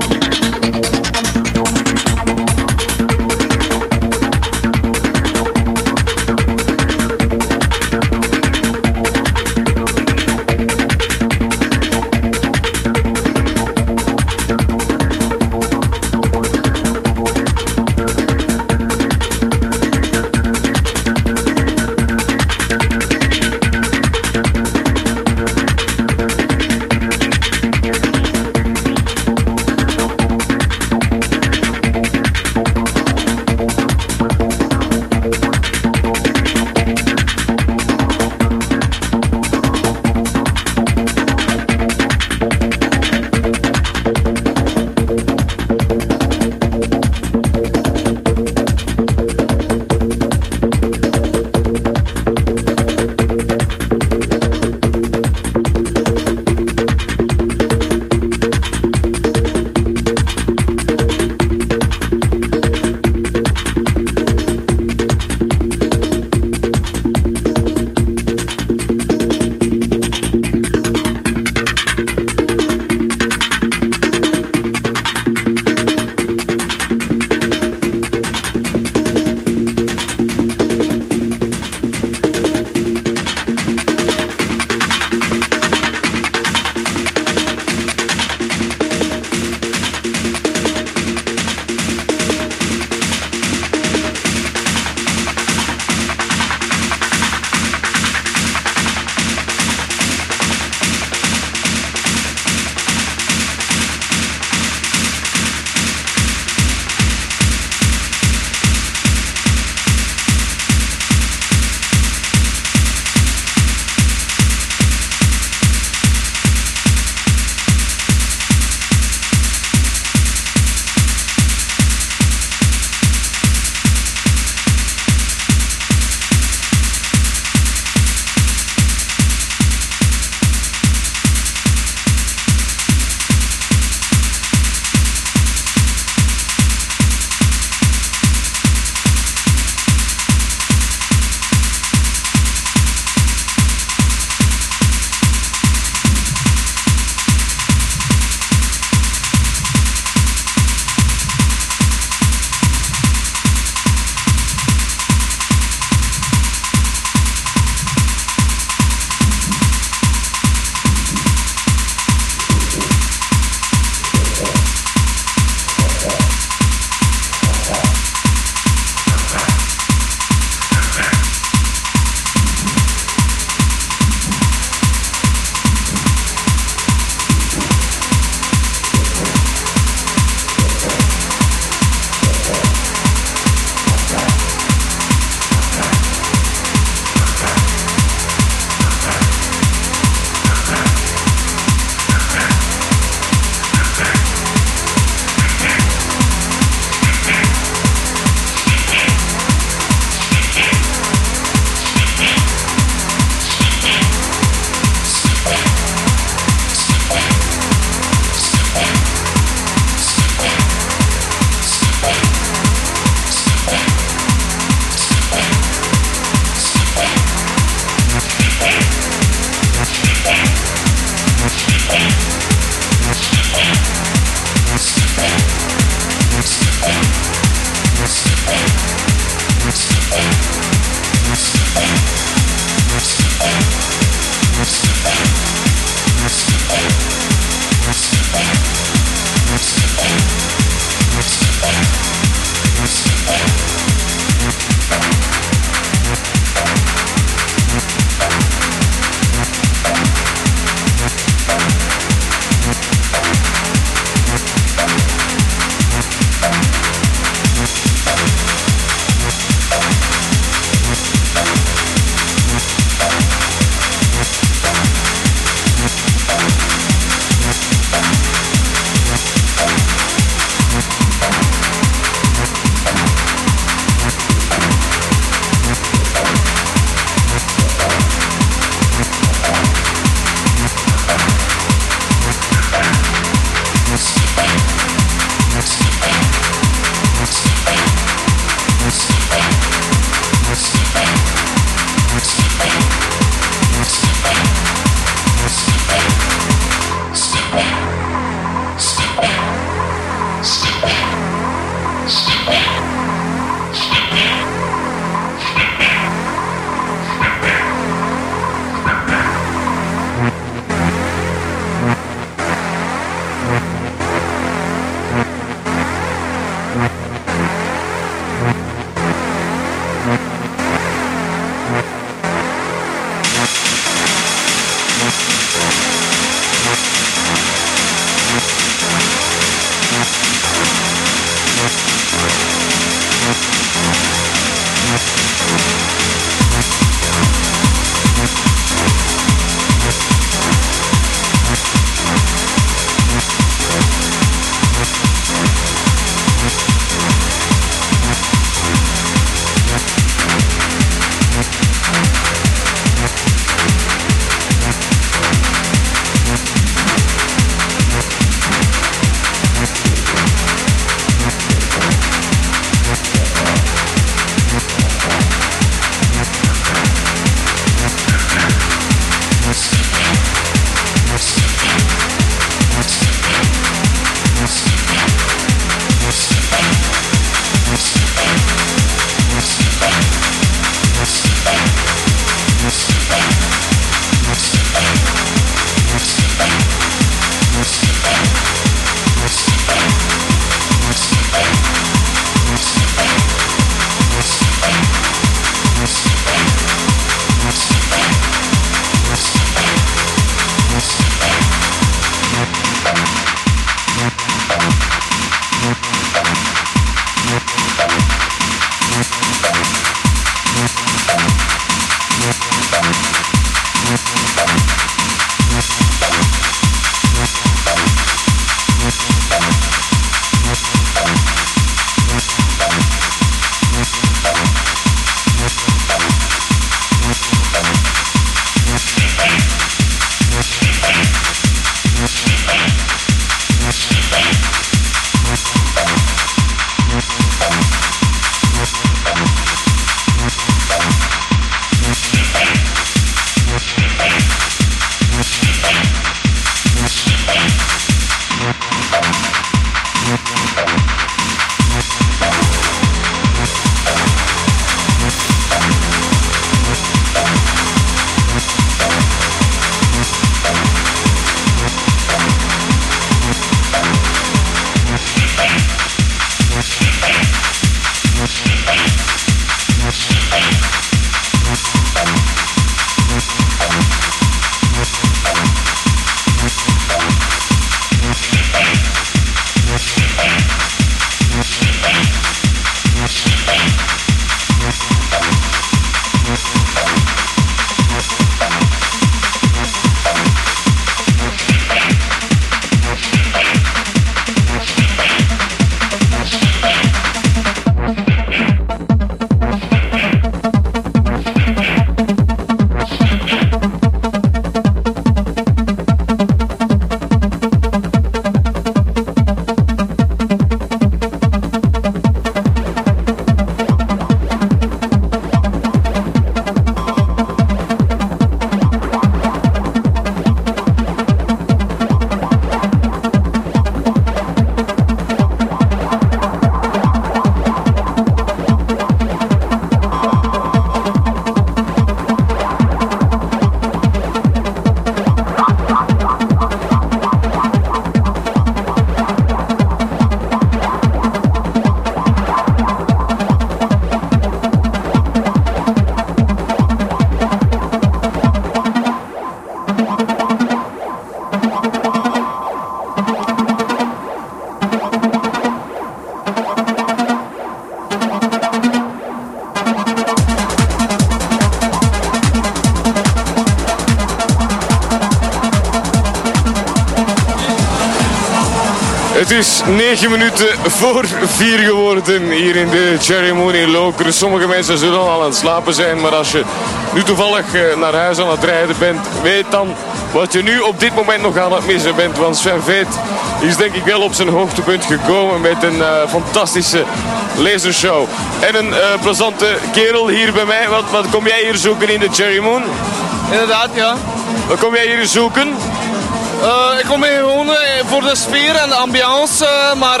Het is negen minuten voor vier geworden hier in de Cherry Moon in Lokeren. Sommige mensen zullen al aan het slapen zijn, maar als je nu toevallig naar huis aan het rijden bent, weet dan wat je nu op dit moment nog aan het missen bent. Want Sven Väth is denk ik wel op zijn hoogtepunt gekomen met een uh, fantastische lasershow. En een uh, plezante kerel hier bij mij. Wat, wat kom jij hier zoeken in de Cherry Moon? Inderdaad, ja. Wat kom jij hier zoeken? Uh, ik kom hier gewoon uh, voor de sfeer en de ambiance, uh, maar uh,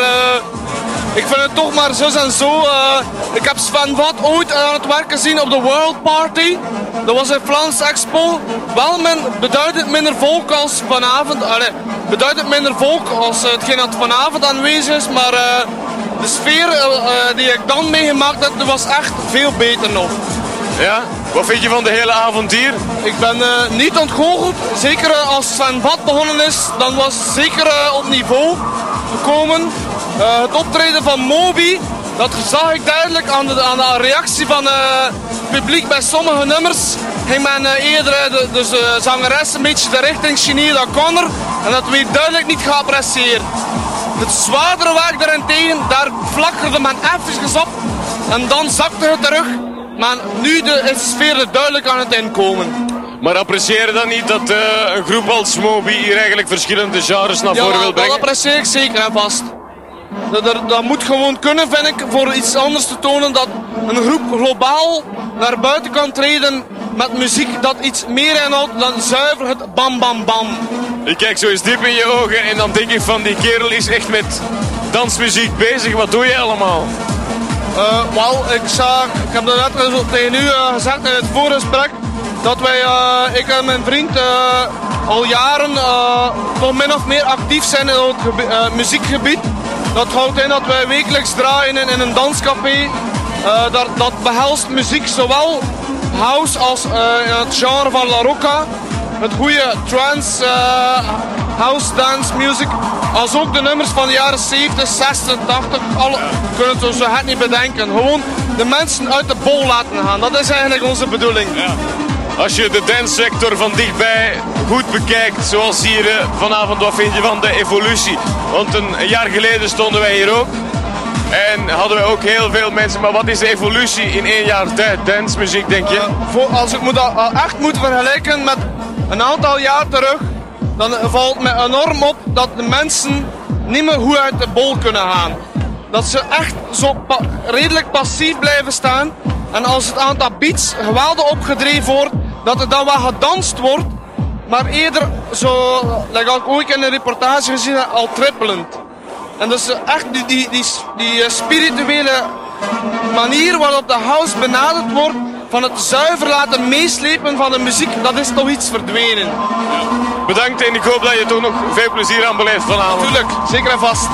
ik vind het toch maar zus en zo. Uh, ik heb Sven Väth ooit aan het werk gezien op de World Party. Dat was een Vlaams Expo. Wel men, beduidend minder volk als vanavond. Allee, beduidend minder volk als uh, hetgeen dat vanavond aanwezig is, maar uh, de sfeer uh, uh, die ik dan meegemaakt heb, was echt veel beter nog. Ja? Wat vind je van de hele avond hier? Ik ben uh, niet ontgoocheld. Zeker uh, als Sven Väth begonnen is, dan was het zeker uh, op niveau gekomen. Uh, het optreden van Moby, dat zag ik duidelijk aan de, aan de reactie van uh, het publiek bij sommige nummers. Ging men uh, eerder uh, de, dus de zangeres een beetje de richting Sinead O'Connor en dat werd duidelijk niet geapprecieerd. Het zwaardere werk daarentegen, daar flakkerde men even op en dan zakte het terug. Maar nu de, is de sfeer er duidelijk aan het inkomen. Maar apprecieer je dan niet dat uh, een groep als Moby hier eigenlijk verschillende genres naar ja, voren wil brengen? Ja, dat apprecieer ik zeker en vast. Dat, dat, dat moet gewoon kunnen, vind ik, voor iets anders te tonen. Dat een groep globaal naar buiten kan treden met muziek dat iets meer inhoudt dan zuiver het bam bam bam. Ik kijk zo eens diep in je ogen en dan denk ik van die kerel is echt met dansmuziek bezig. Wat doe je allemaal? Uh, Wel, ik, zag, ik heb net tegen u uh, gezegd in het voorgesprek dat wij, uh, ik en mijn vriend, uh, al jaren uh, toch min of meer actief zijn in het gebi- uh, muziekgebied. Dat houdt in dat wij wekelijks draaien in, in een danscafé. Uh, dat, dat behelst muziek zowel house als uh, het genre van La Rocca. Het goede trance, uh, house dance music, als ook de nummers van de jaren zeventig, zestig, tachtig, alle kunnen het zo het niet bedenken. Gewoon de mensen uit de bol laten gaan, dat is eigenlijk onze bedoeling. Ja. Als je de dancesector van dichtbij goed bekijkt, zoals hier uh, vanavond, wat vind je van de evolutie? Want een, een jaar geleden stonden wij hier ook en hadden we ook heel veel mensen, maar wat is de evolutie in één jaar tijd? Dancemuziek, denk je? Uh, voor, als ik moet, al, echt moet vergelijken met een aantal jaar terug, dan valt me enorm op dat de mensen niet meer goed uit de bol kunnen gaan. Dat ze echt zo pa- redelijk passief blijven staan. En als het aantal beats geweldig opgedreven wordt, dat er dan wel gedanst wordt, maar eerder zo, dat ik ooit in een reportage gezien heb, al trippelend. En dus echt die, die, die, die spirituele manier waarop de house benaderd wordt, van het zuiver laten meeslepen van de muziek, dat is toch iets verdwenen. Bedankt en ik hoop dat je toch nog veel plezier aan beleeft vanavond. Natuurlijk, zeker en vast.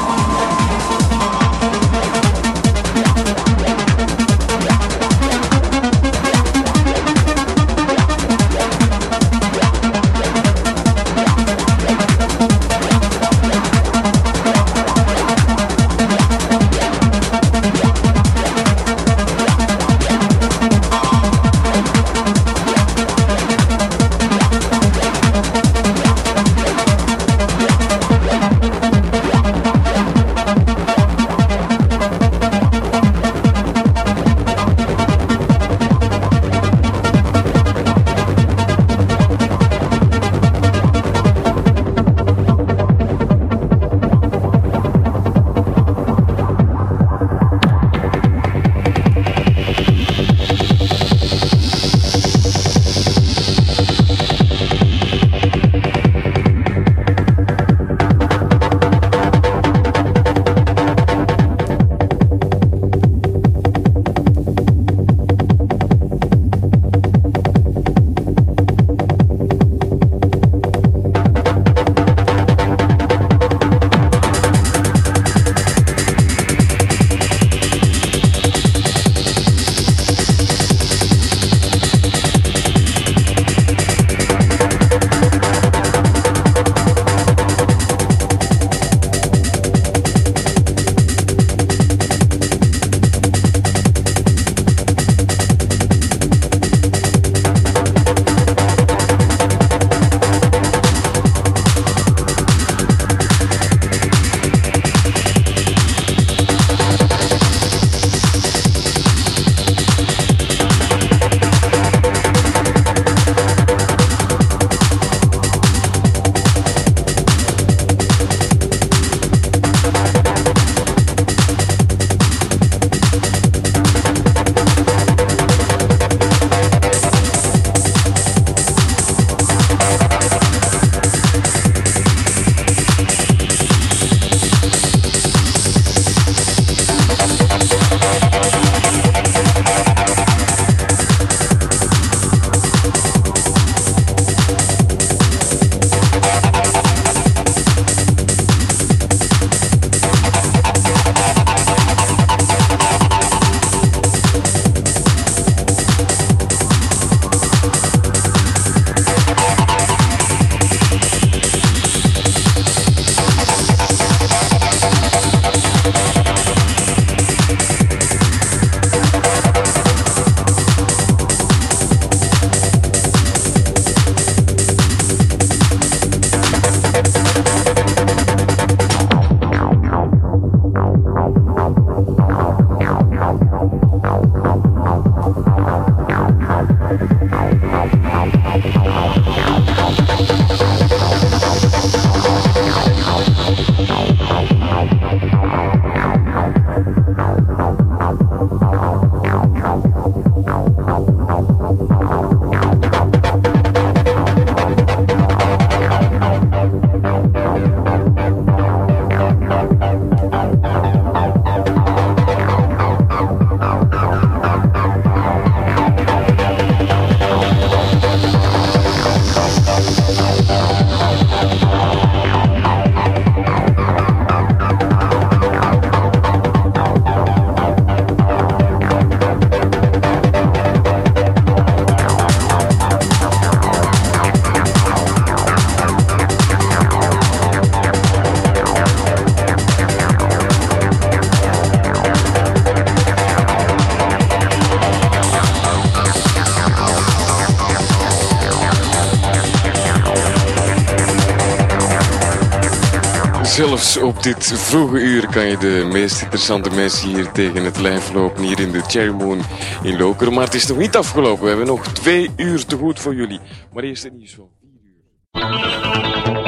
zelfs op dit vroege uur kan je de meest interessante mensen hier tegen het lijf lopen. Hier in de Cherry Moon in Lokeren. Maar het is nog niet afgelopen. We hebben nog twee uur te goed voor jullie. Maar eerst het nieuws van vier uur.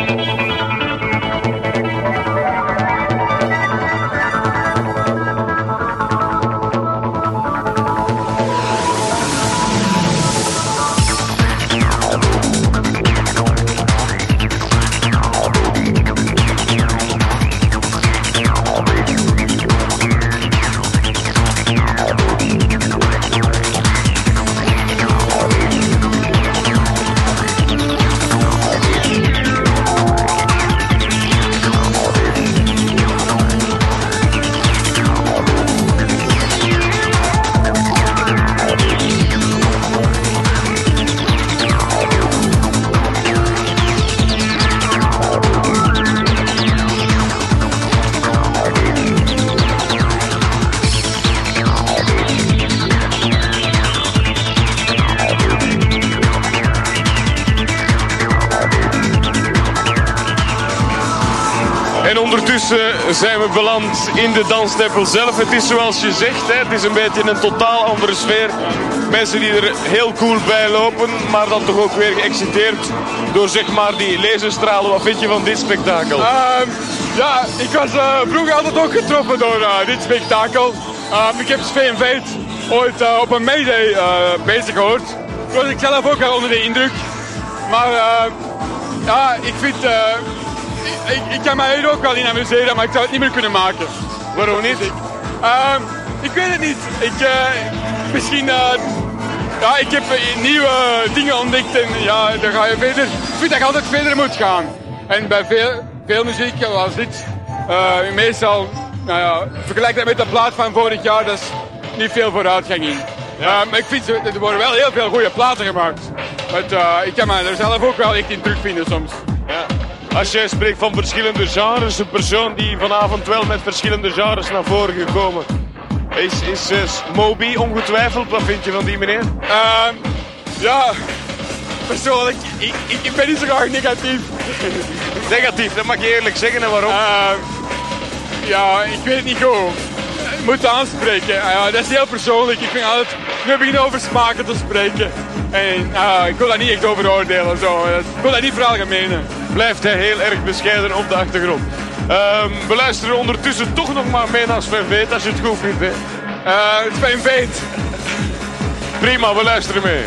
En ondertussen zijn we beland in de danstempel zelf. Het is zoals je zegt, hè, het is een beetje een totaal andere sfeer. Mensen die er heel cool bij lopen, maar dan toch ook weer geëxciteerd door zeg maar die laserstralen. Wat vind je van dit spektakel? Um, ja, ik was uh, vroeger altijd ook getroffen door uh, dit spektakel. Um, ik heb Sveen Veet ooit uh, op een Mayday uh, bezig gehoord. Toen was ik zelf ook wel onder de indruk. Maar uh, ja, ik vind... Uh, Ik, ik kan mij hier ook wel in amuseren, maar ik zou het niet meer kunnen maken. Waarom niet? Ik, uh, ik weet het niet. Ik, uh, misschien... Uh, ja, ik heb uh, nieuwe dingen ontdekt en ja, dan ga je verder. Ik vind dat je altijd verder moet gaan. En bij veel, veel muziek, zoals dit, uh, meestal... Nou ja, vergelijk dat met de plaat van vorig jaar, dat is niet veel vooruitgang in. Ja. Uh, maar ik vind, er worden wel heel veel goede platen gemaakt. Maar, uh, ik kan me er zelf ook wel echt in terugvinden soms. Ja. Als jij spreekt van verschillende genres, een persoon die vanavond wel met verschillende genres naar voren gekomen is, is uh, Moby ongetwijfeld. Wat vind je van die meneer? Uh, ja, persoonlijk, ik, ik, ik ben niet zo graag negatief. Negatief, dat mag je eerlijk zeggen en waarom? Uh, ja, ik weet het niet goed. Ik moet het aanspreken. Uh, dat is heel persoonlijk. Ik vind altijd, we beginnen over smaken te spreken. En uh, ik wil daar niet echt over oordelen. Zo. Ik wil dat niet veralgemenen. Blijft hij heel erg bescheiden op de achtergrond. Um, we luisteren ondertussen toch nog maar mee naar Sven Veet, als je het goed vindt. Hè? Uh, Sven Veet. Prima, we luisteren mee.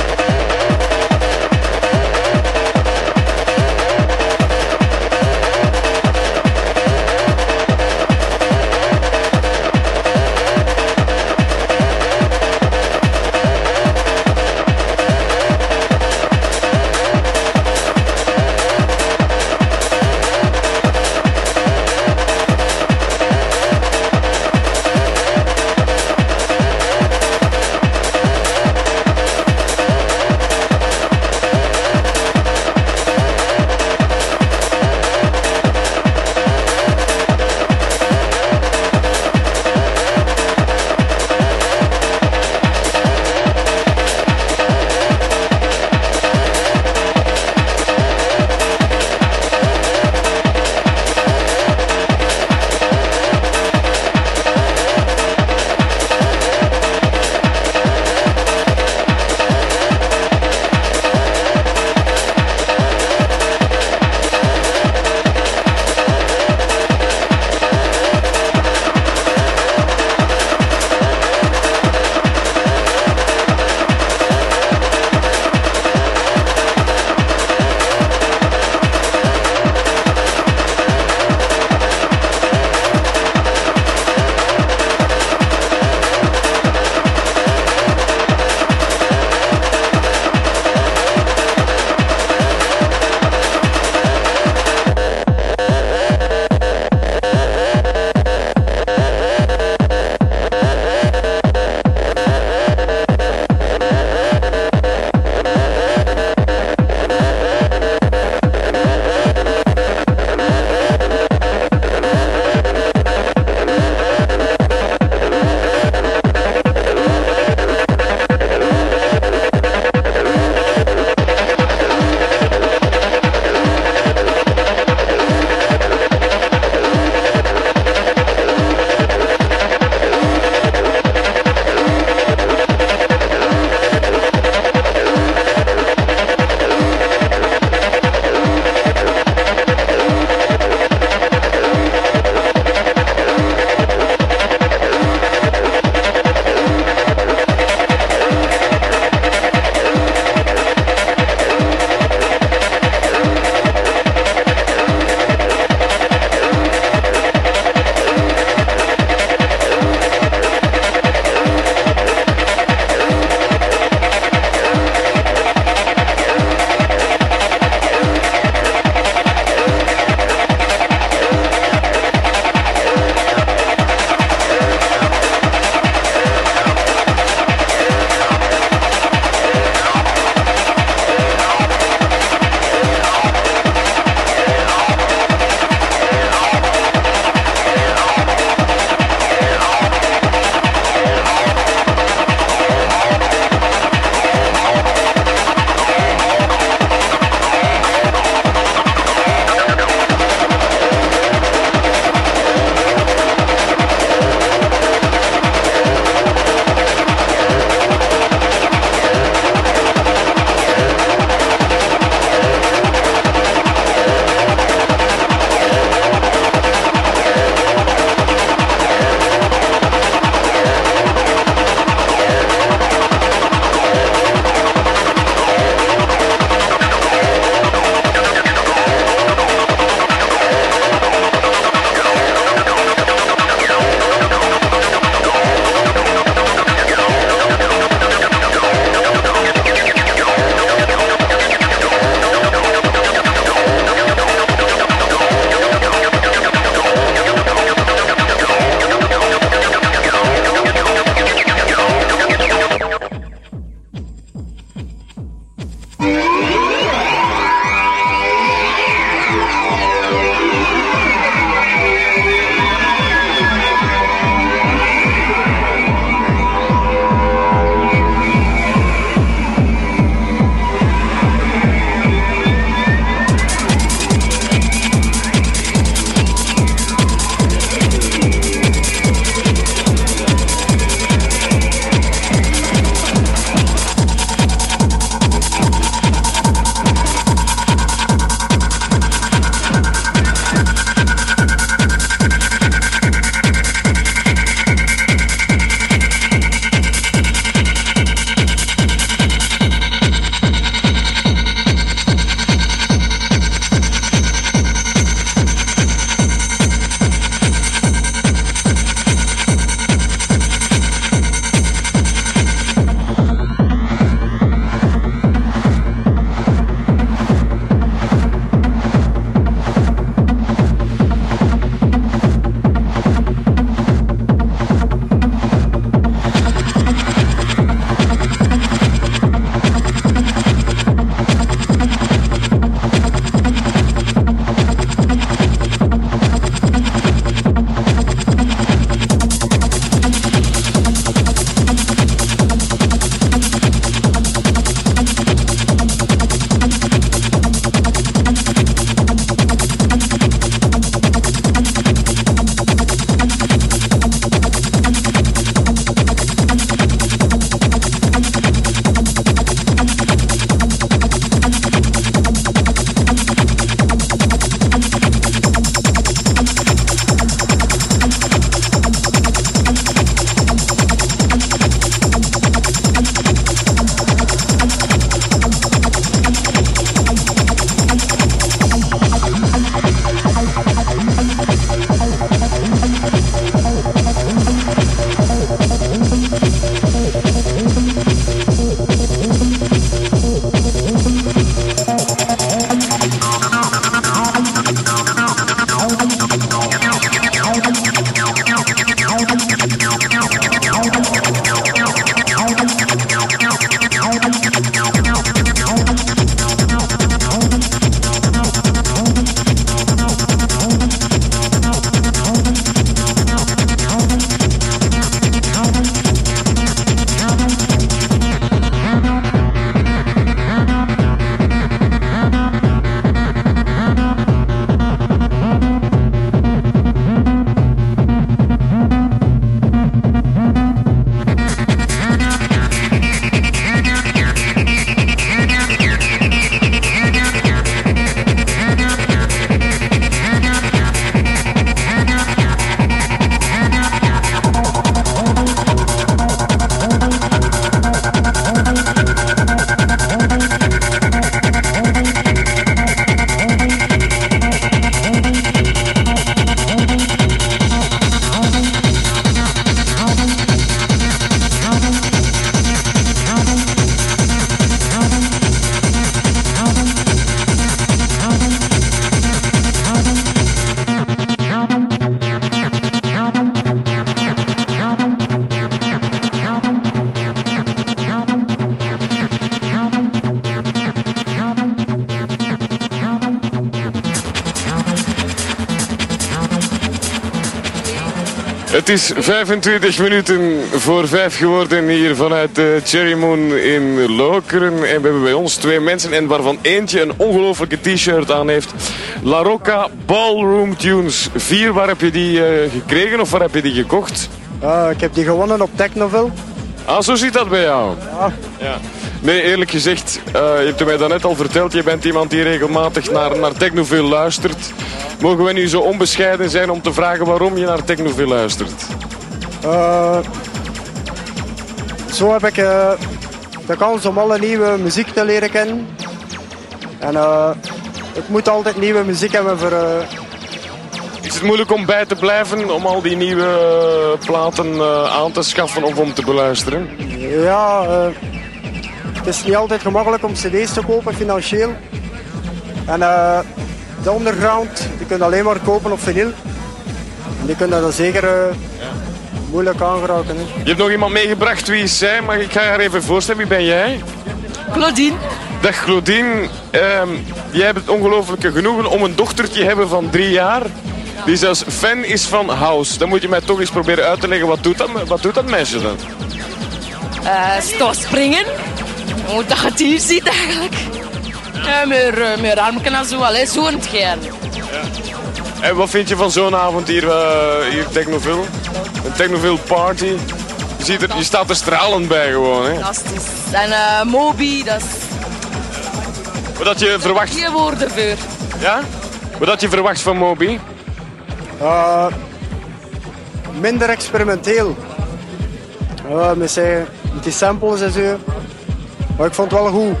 Het is vijfentwintig minuten voor vijf geworden hier vanuit de Cherry Moon in Lokeren. En we hebben bij ons twee mensen en waarvan eentje een ongelofelijke t-shirt aan heeft. La Rocca Ballroom Tunes vier, waar heb je die uh, gekregen of waar heb je die gekocht? Uh, ik heb die gewonnen op Technoville. Ah, zo zit dat bij jou? Ja. Ja. Nee, eerlijk gezegd, uh, je hebt mij daarnet al verteld, je bent iemand die regelmatig naar, naar Technoville luistert. Mogen we nu zo onbescheiden zijn om te vragen waarom je naar Technoville luistert? Uh, zo heb ik uh, de kans om alle nieuwe muziek te leren kennen. En uh, ik moet altijd nieuwe muziek hebben voor... Uh... Is het moeilijk om bij te blijven, om al die nieuwe uh, platen uh, aan te schaffen of om te beluisteren? Ja, uh, het is niet altijd gemakkelijk om cd's te kopen financieel. En uh, de underground, die kun je alleen maar kopen op vinyl. En die kun je dan zeker uh, ja. moeilijk aangeraken. Hè. Je hebt nog iemand meegebracht, wie is zij? Maar ik ga je haar even voorstellen, wie ben jij? Claudine. Dag Claudine, um, jij hebt het ongelooflijke genoegen om een dochtertje te hebben van drie jaar. Die zelfs fan is van house. Dan moet je mij toch eens proberen uit te leggen, wat doet dat, wat doet dat meisje dan? Uh, Sto springen. Hoe dat je het hier ziet eigenlijk. Ja, meer, meer armken en zo, allee, zo het geen. Ja. En wat vind je van zo'n avond hier, uh, hier Technoville? Een Technoville party. Je, ziet er, je staat er stralend bij gewoon, hè? Fantastisch. En uh, Moby, dat is... Wat had je verwacht? Geen woorden voor. Ja? Wat had je verwacht van Moby? Uh, minder experimenteel. Uh, met, zijn, met die samples en zo. Maar ik vond het wel goed.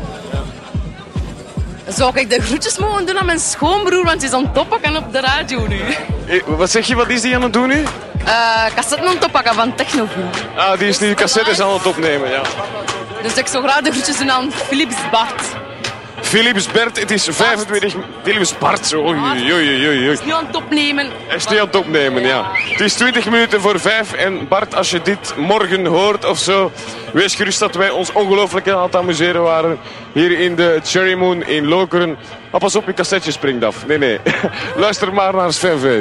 Zou ik de groetjes mogen doen aan mijn schoonbroer, want hij is aan het oppakken op de radio nu. Hey, wat zeg je, wat is die aan het doen nu? Uh, cassetten aan het oppakken van Technoville. Ah, die is nu cassettes aan het opnemen, ja. Dus ik zou graag de groetjes doen aan Philips Bart. Philips Bert, het is vijfentwintig... Philips Bart, oei, oei, oei, oei. Hij is nu aan het opnemen. Hij is nu aan het opnemen, ja. Het is twintig minuten voor vijf en Bart, als je dit morgen hoort of zo, wees gerust dat wij ons ongelooflijk aan het amuseren waren hier in de Cherry Moon in Lokeren. Oh, pas op, je cassetje springt af. Nee, nee. Luister maar naar Sven Veet.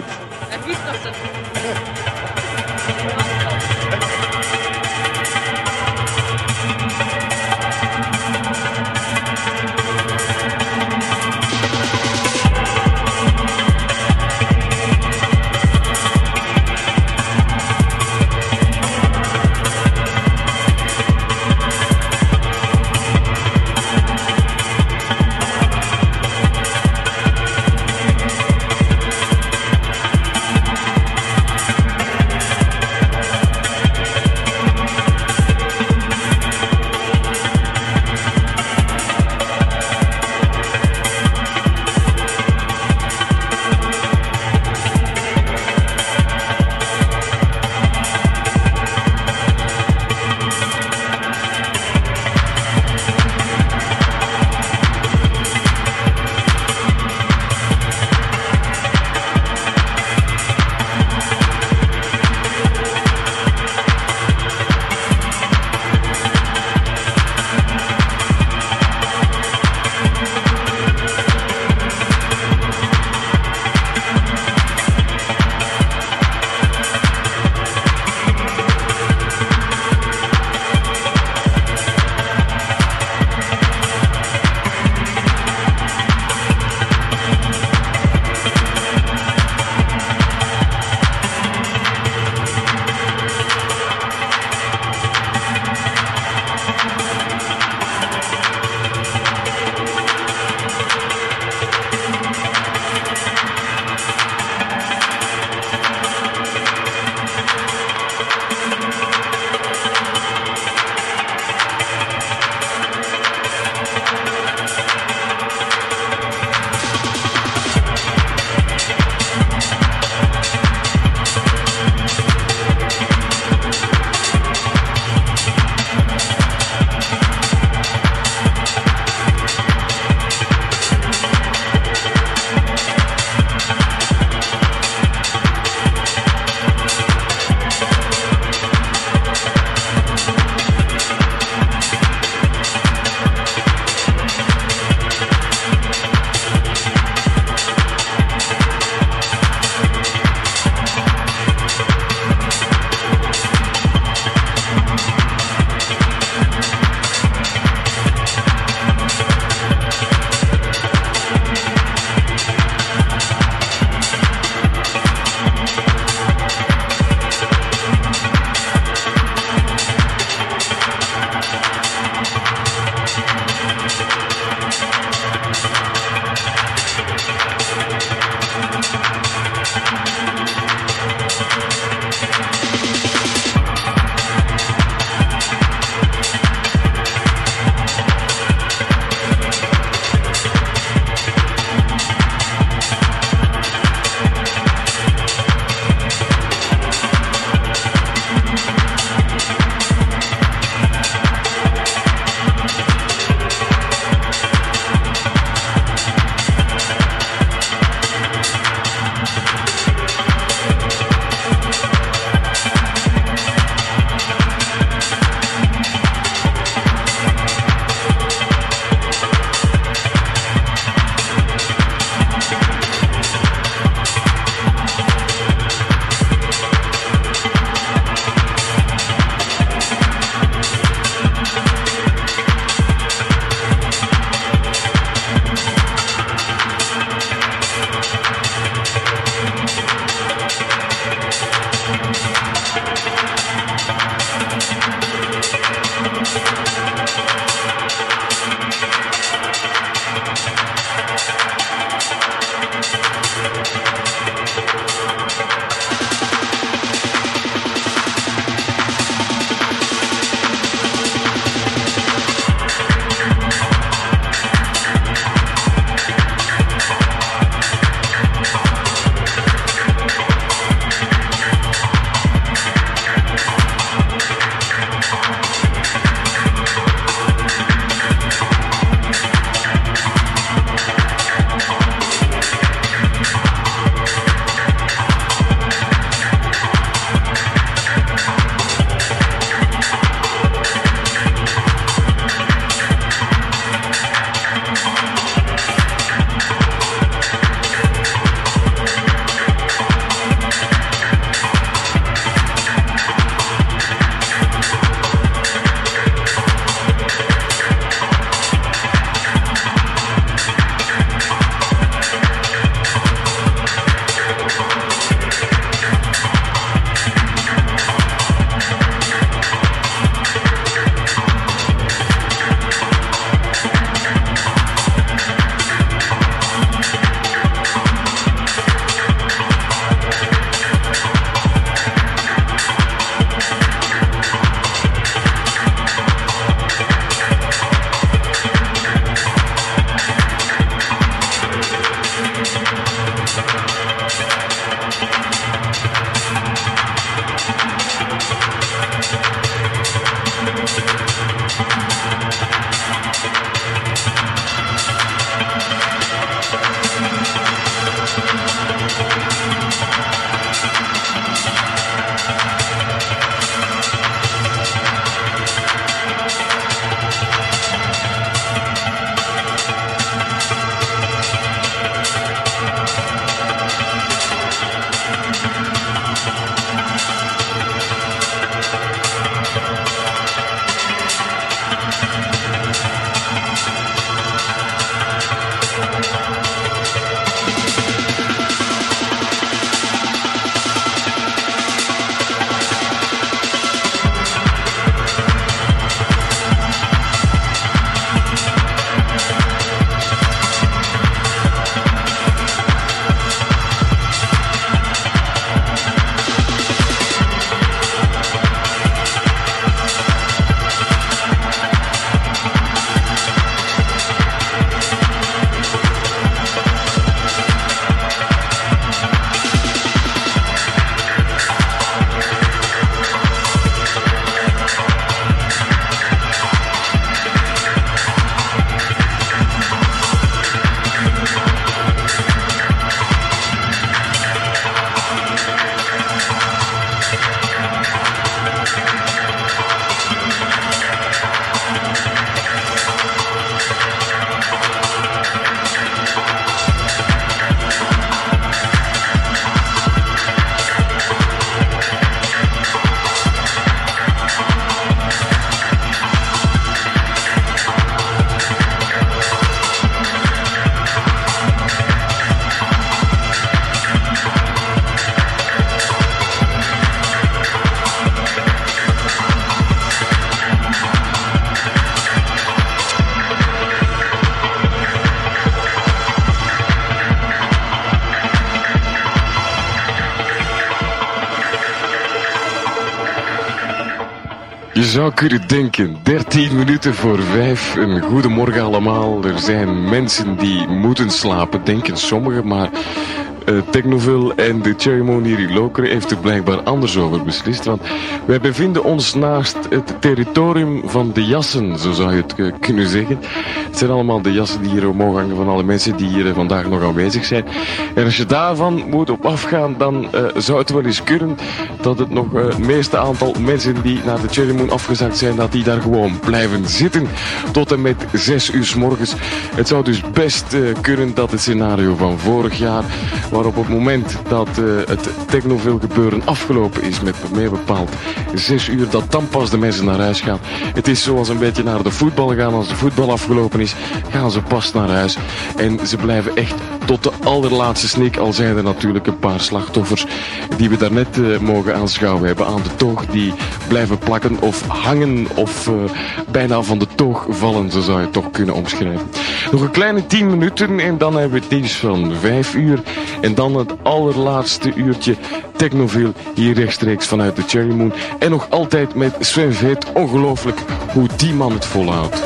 zou kunnen denken, dertien minuten voor vijf, een goedemorgen allemaal. Er zijn mensen die moeten slapen, denken sommigen, maar uh, Technoville en de Cherrymone hier in Lokeren heeft er blijkbaar anders over beslist. Want wij bevinden ons naast het territorium van de jassen, zo zou je het uh, kunnen zeggen. Het zijn allemaal de jassen die hier omhoog hangen van alle mensen die hier uh, vandaag nog aanwezig zijn. En als je daarvan moet op afgaan, dan uh, zou het wel eens kunnen dat het nog uh, het meeste aantal mensen die naar de Cherrymone afgezakt zijn, dat die daar gewoon blijven zitten tot en met zes uur 's morgens. Het zou dus best uh, kunnen dat het scenario van vorig jaar, waarop op het moment dat uh, het Technoville gebeuren afgelopen is met meer bepaald zes uur, dat dan pas de mensen naar huis gaan. Het is zoals een beetje naar de voetbal gaan. Als de voetbal afgelopen is, gaan ze pas naar huis. En ze blijven echt tot de allerlaatste snik, al zijn er natuurlijk een paar slachtoffers die we daarnet uh, mogen aanschouwen hebben aan de toog, die blijven plakken of hangen of uh, bijna van de toog vallen, zo zou je het toch kunnen omschrijven. Nog een kleine tien minuten en dan hebben we het nieuws van vijf uur en dan het allerlaatste uurtje Technoville hier rechtstreeks vanuit de Cherrymone en nog altijd met Sven Veet. Ongelooflijk hoe die man het volhoudt.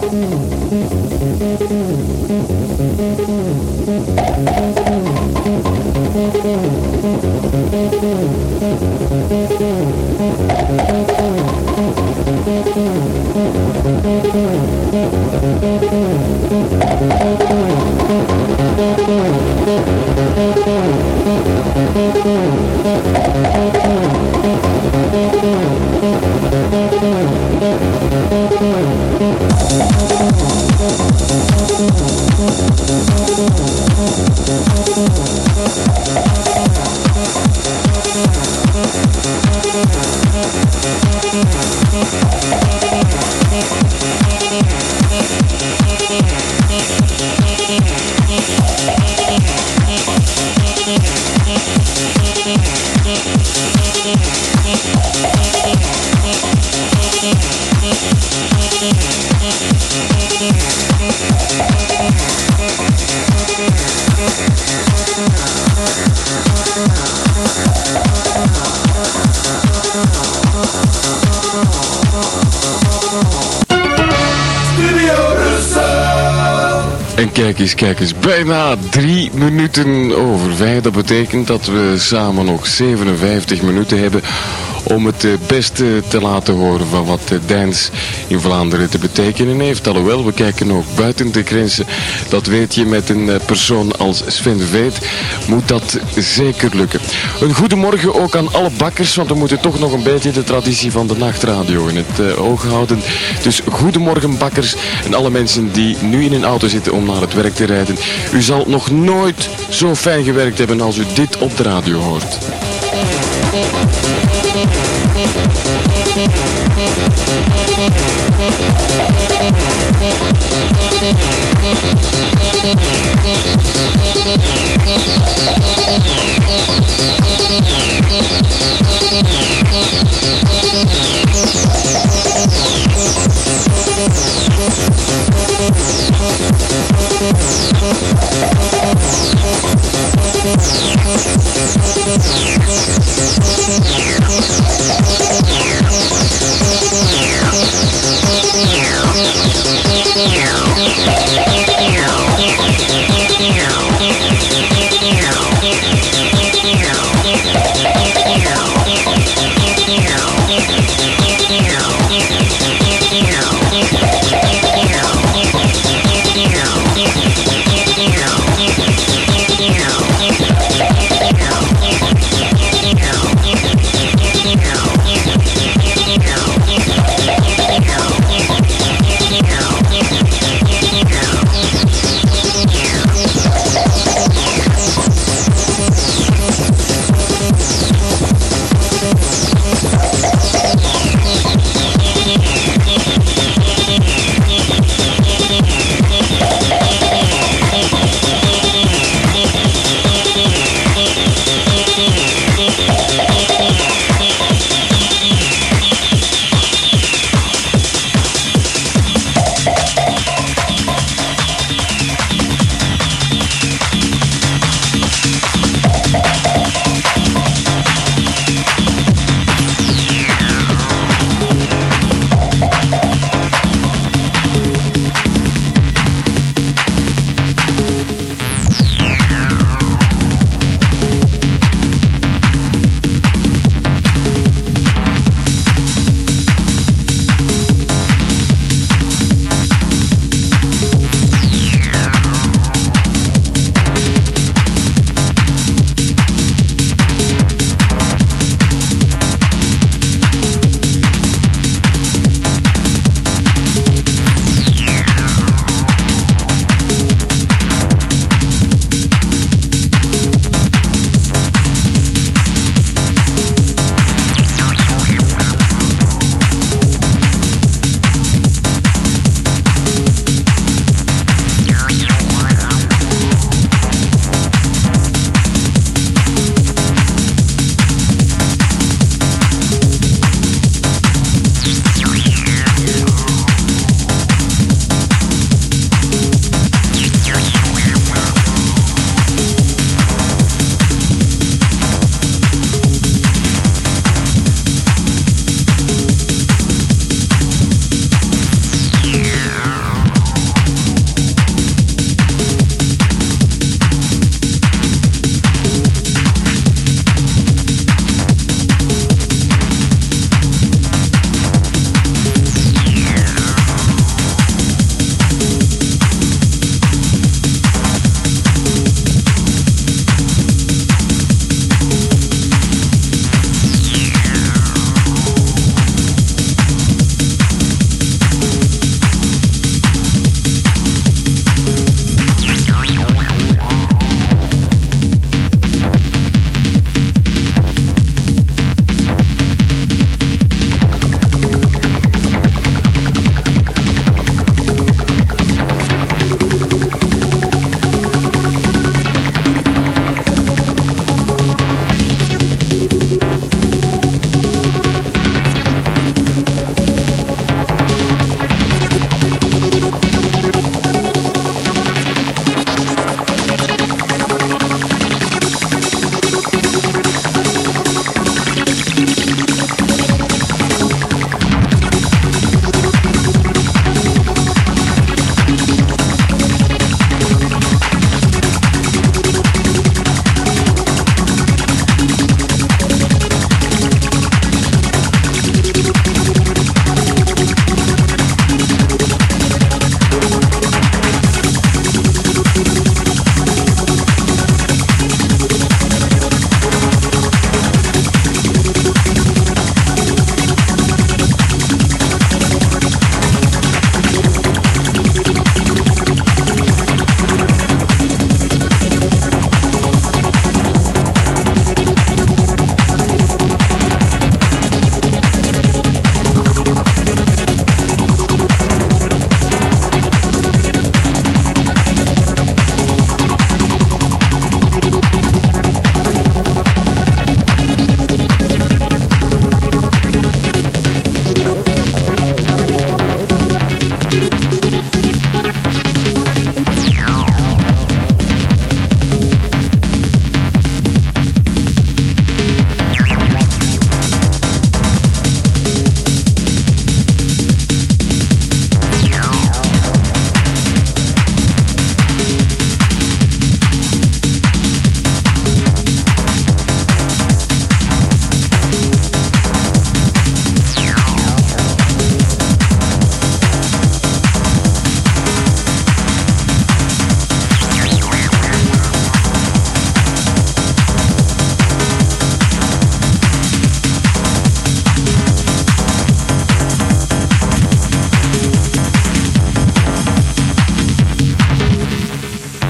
En kijk eens, kijk eens, bijna drie minuten over vijf. Dat betekent dat we samen nog zevenenvijftig minuten hebben om het beste te laten horen van wat de dance in Vlaanderen te betekenen heeft. Alhoewel, we kijken ook buiten de grenzen. Dat weet je, met een persoon als Sven de Veet moet dat zeker lukken. Een goedemorgen ook aan alle bakkers, want we moeten toch nog een beetje de traditie van de nachtradio in het uh, oog houden. Dus goedemorgen bakkers en alle mensen die nu in een auto zitten om naar het werk te rijden. U zal nog nooit zo fijn gewerkt hebben als u dit op de radio hoort.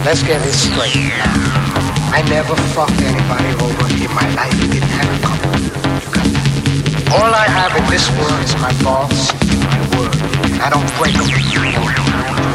Let's get this straight now. I never fucked anybody over in my life. Didn't have a couple. You got that? All I have in this world is my balls and my word. And I don't break them. You understand?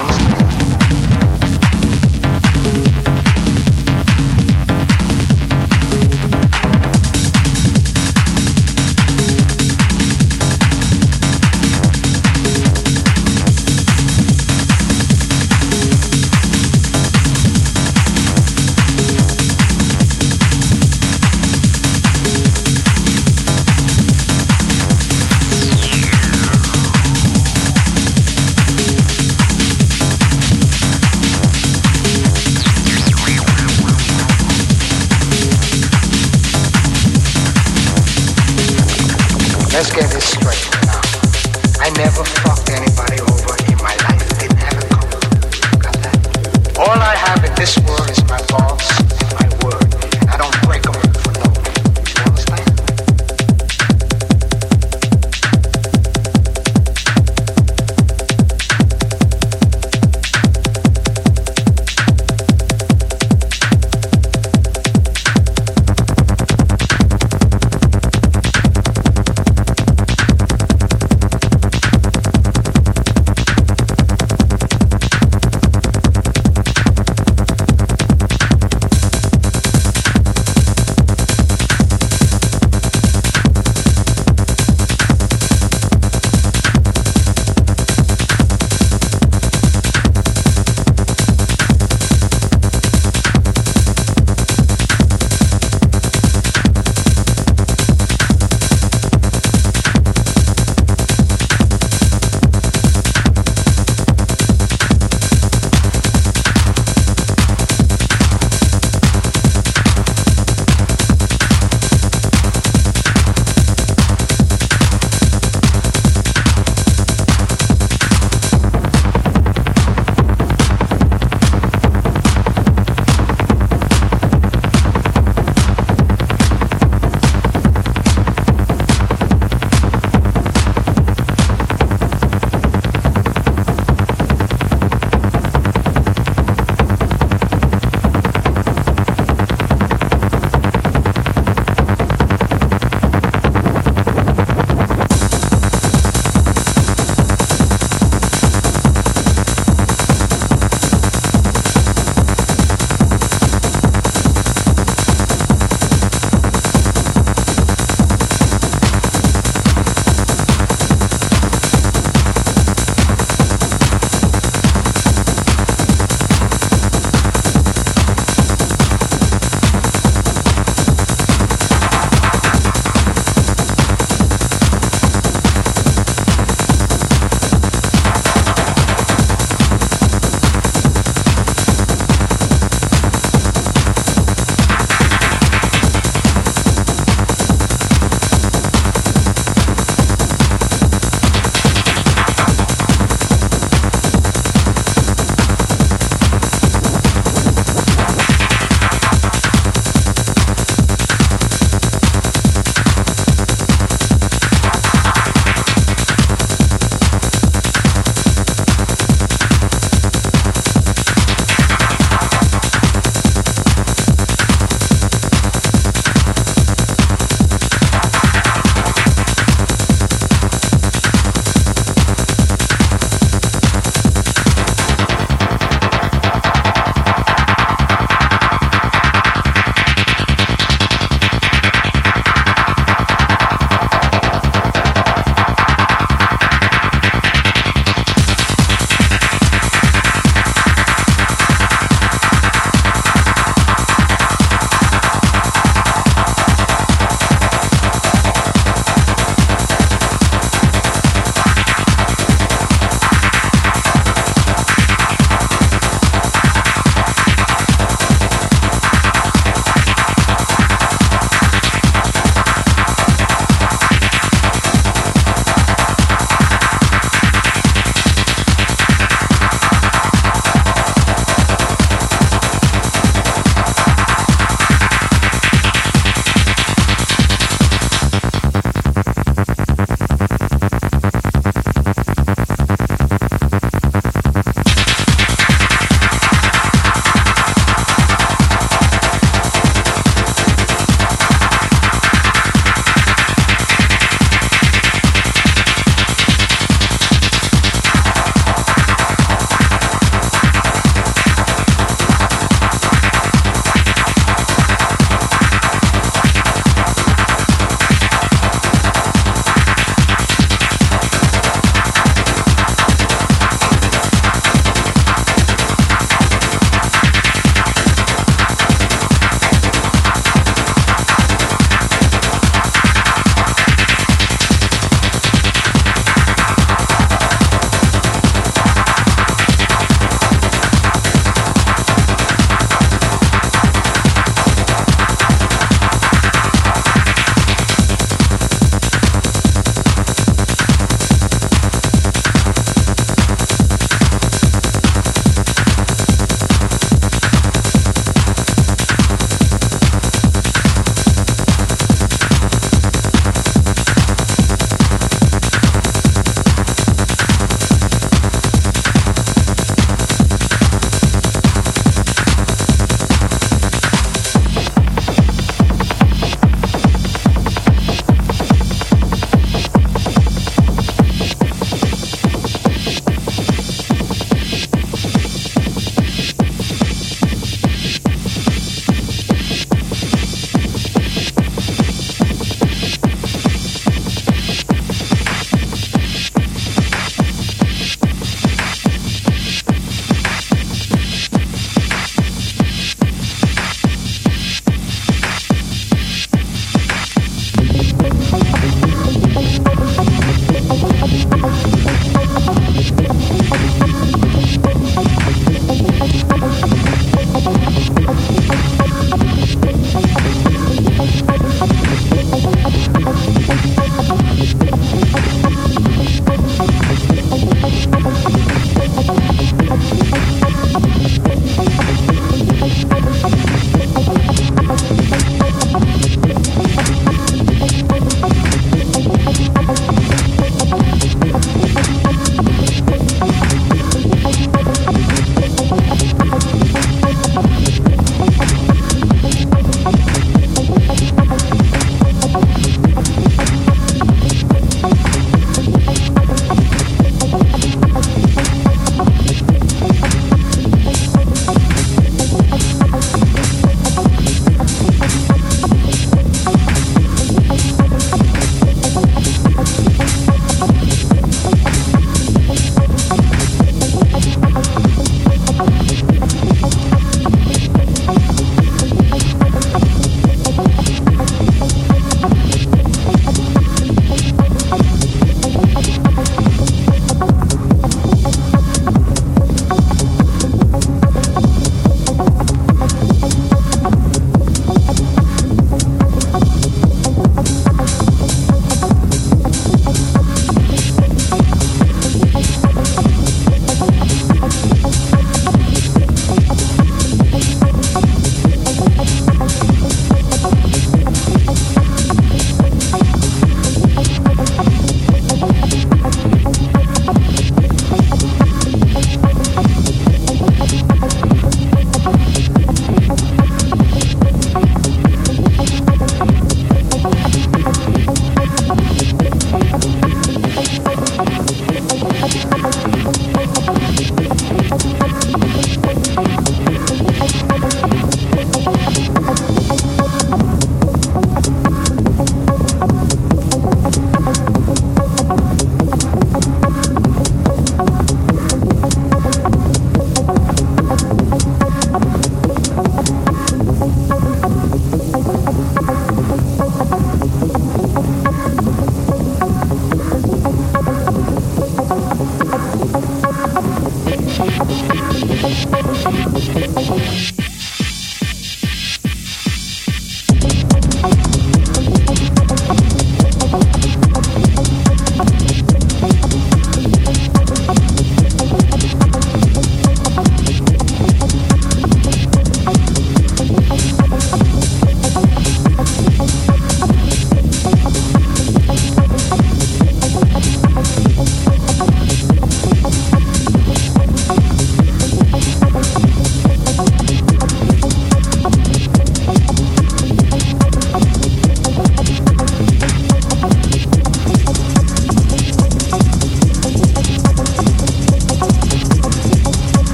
Let's get this straight now. I never fucked anybody over in my life. Didn't have a couple. Got that? All I have in this world is my balls and my word. And I don't break them for no one. You understand?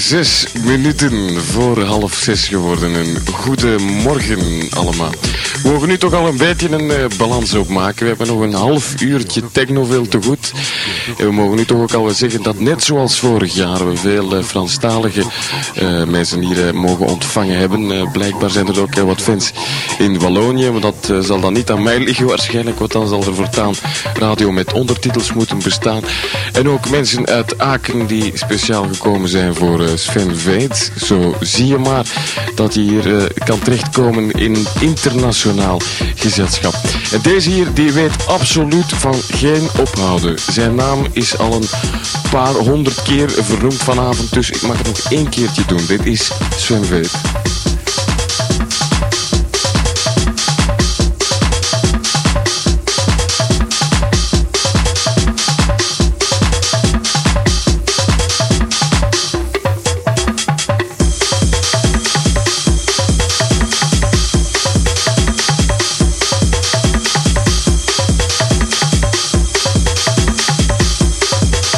Zes minuten voor half zes geworden. Een goede morgen allemaal. We mogen nu toch al een beetje een uh, balans opmaken. We hebben nog een half uurtje technoveel te goed. En we mogen nu toch ook al wel zeggen dat net zoals vorig jaar we veel uh, Franstalige uh, mensen hier uh, mogen ontvangen hebben. Uh, blijkbaar zijn er ook uh, wat fans in Wallonië. Maar dat uh, zal dan niet aan mij liggen waarschijnlijk. Want dan zal er voortaan radio met ondertitels moeten bestaan. En ook mensen uit Aken die speciaal gekomen zijn voor uh, Sven Veit. Zo zie je maar dat hij hier uh, kan terechtkomen in een internationaal gezelschap. En deze hier die weet absoluut van geen ophouden. Zijn naam is al een paar honderd keer vernoemd vanavond, dus ik mag het nog één keertje doen. Dit is Sven Veit.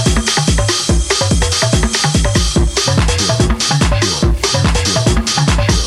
Future, future, future.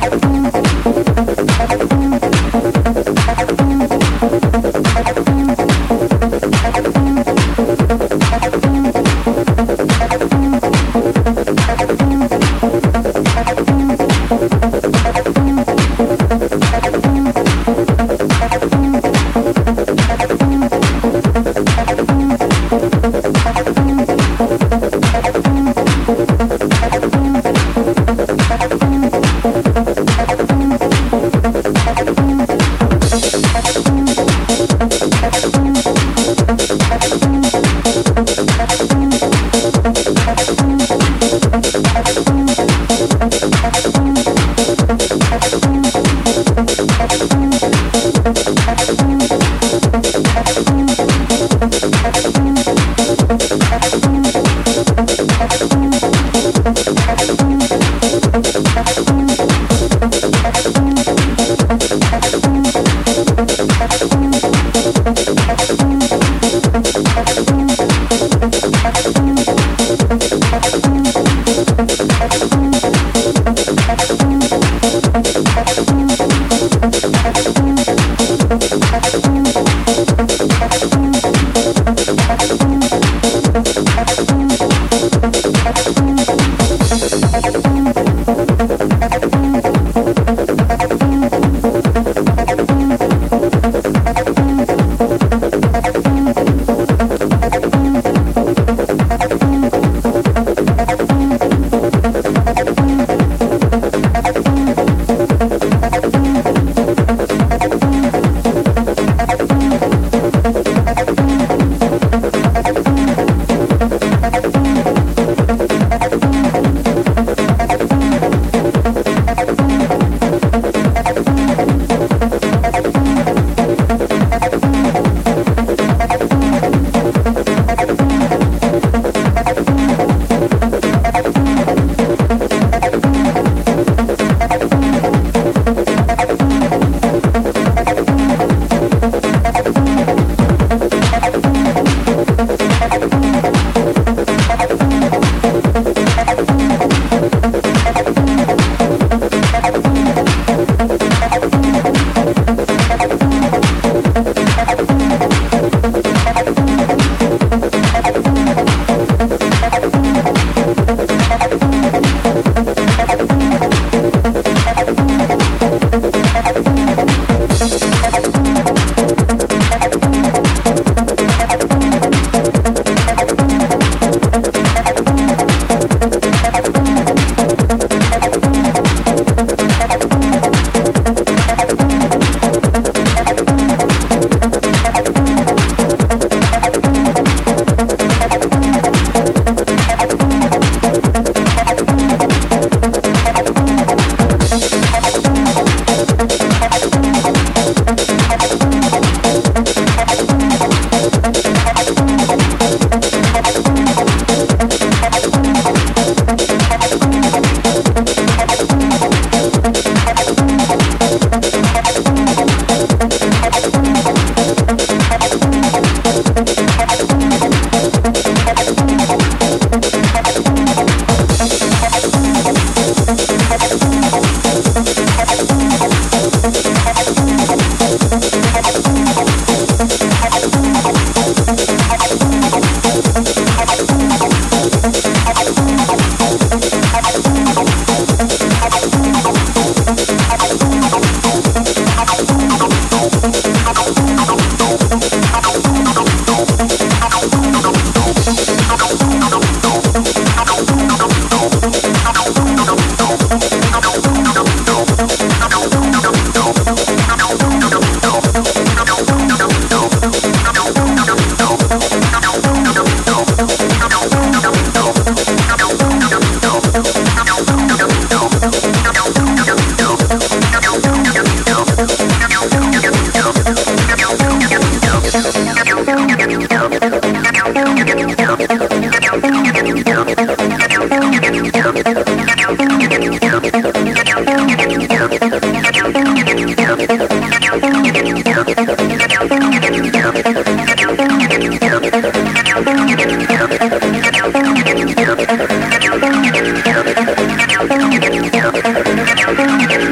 Thank you.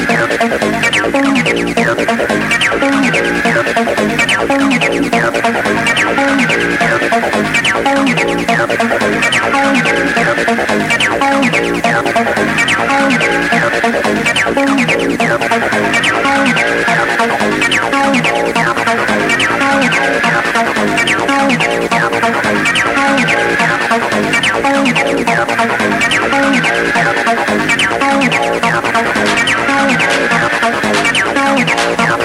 Yeah.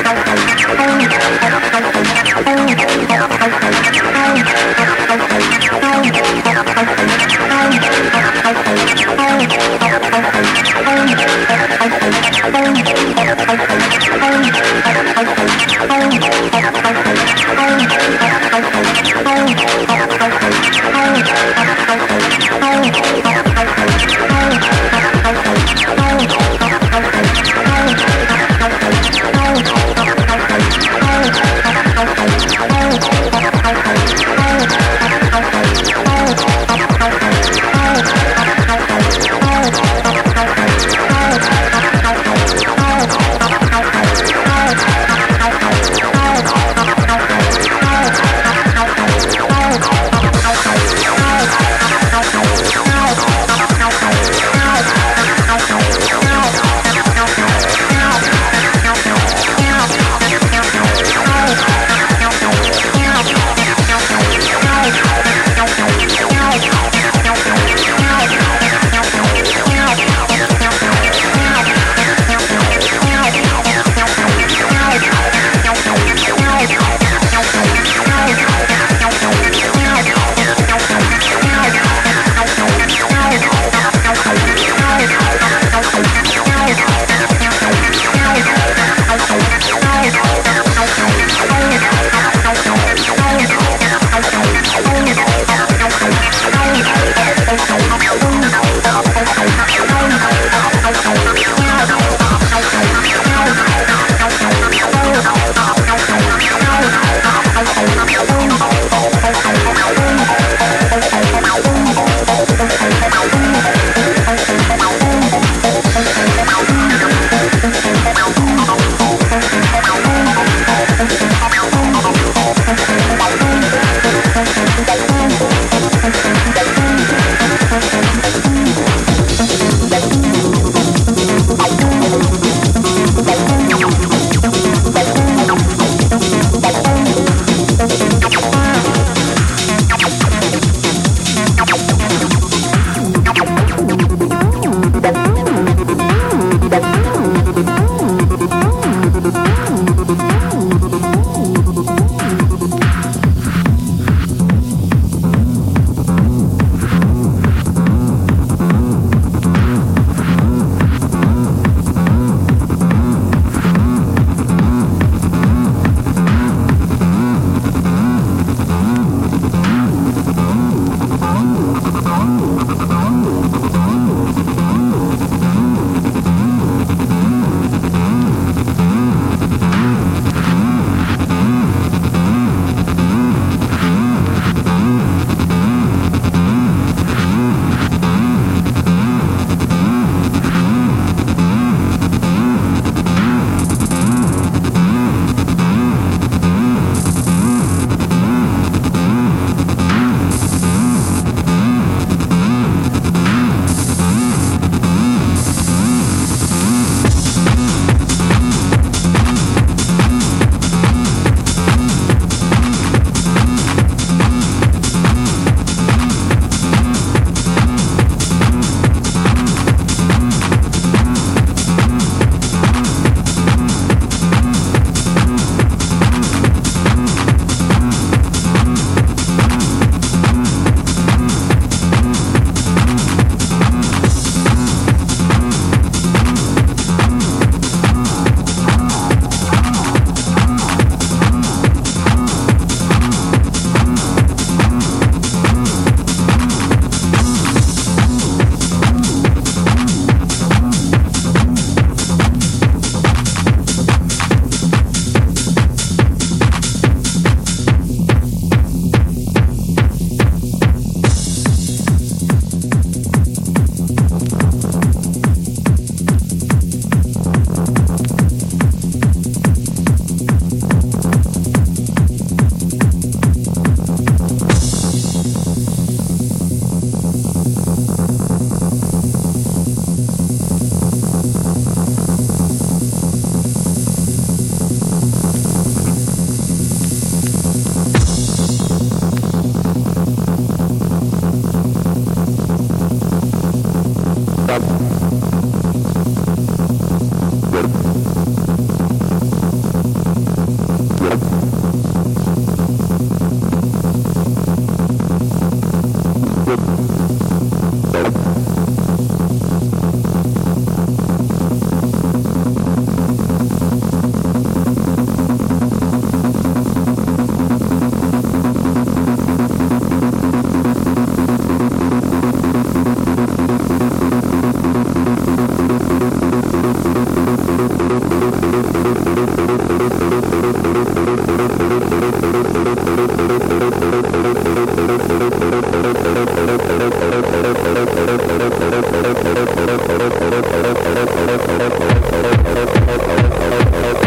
Thank you.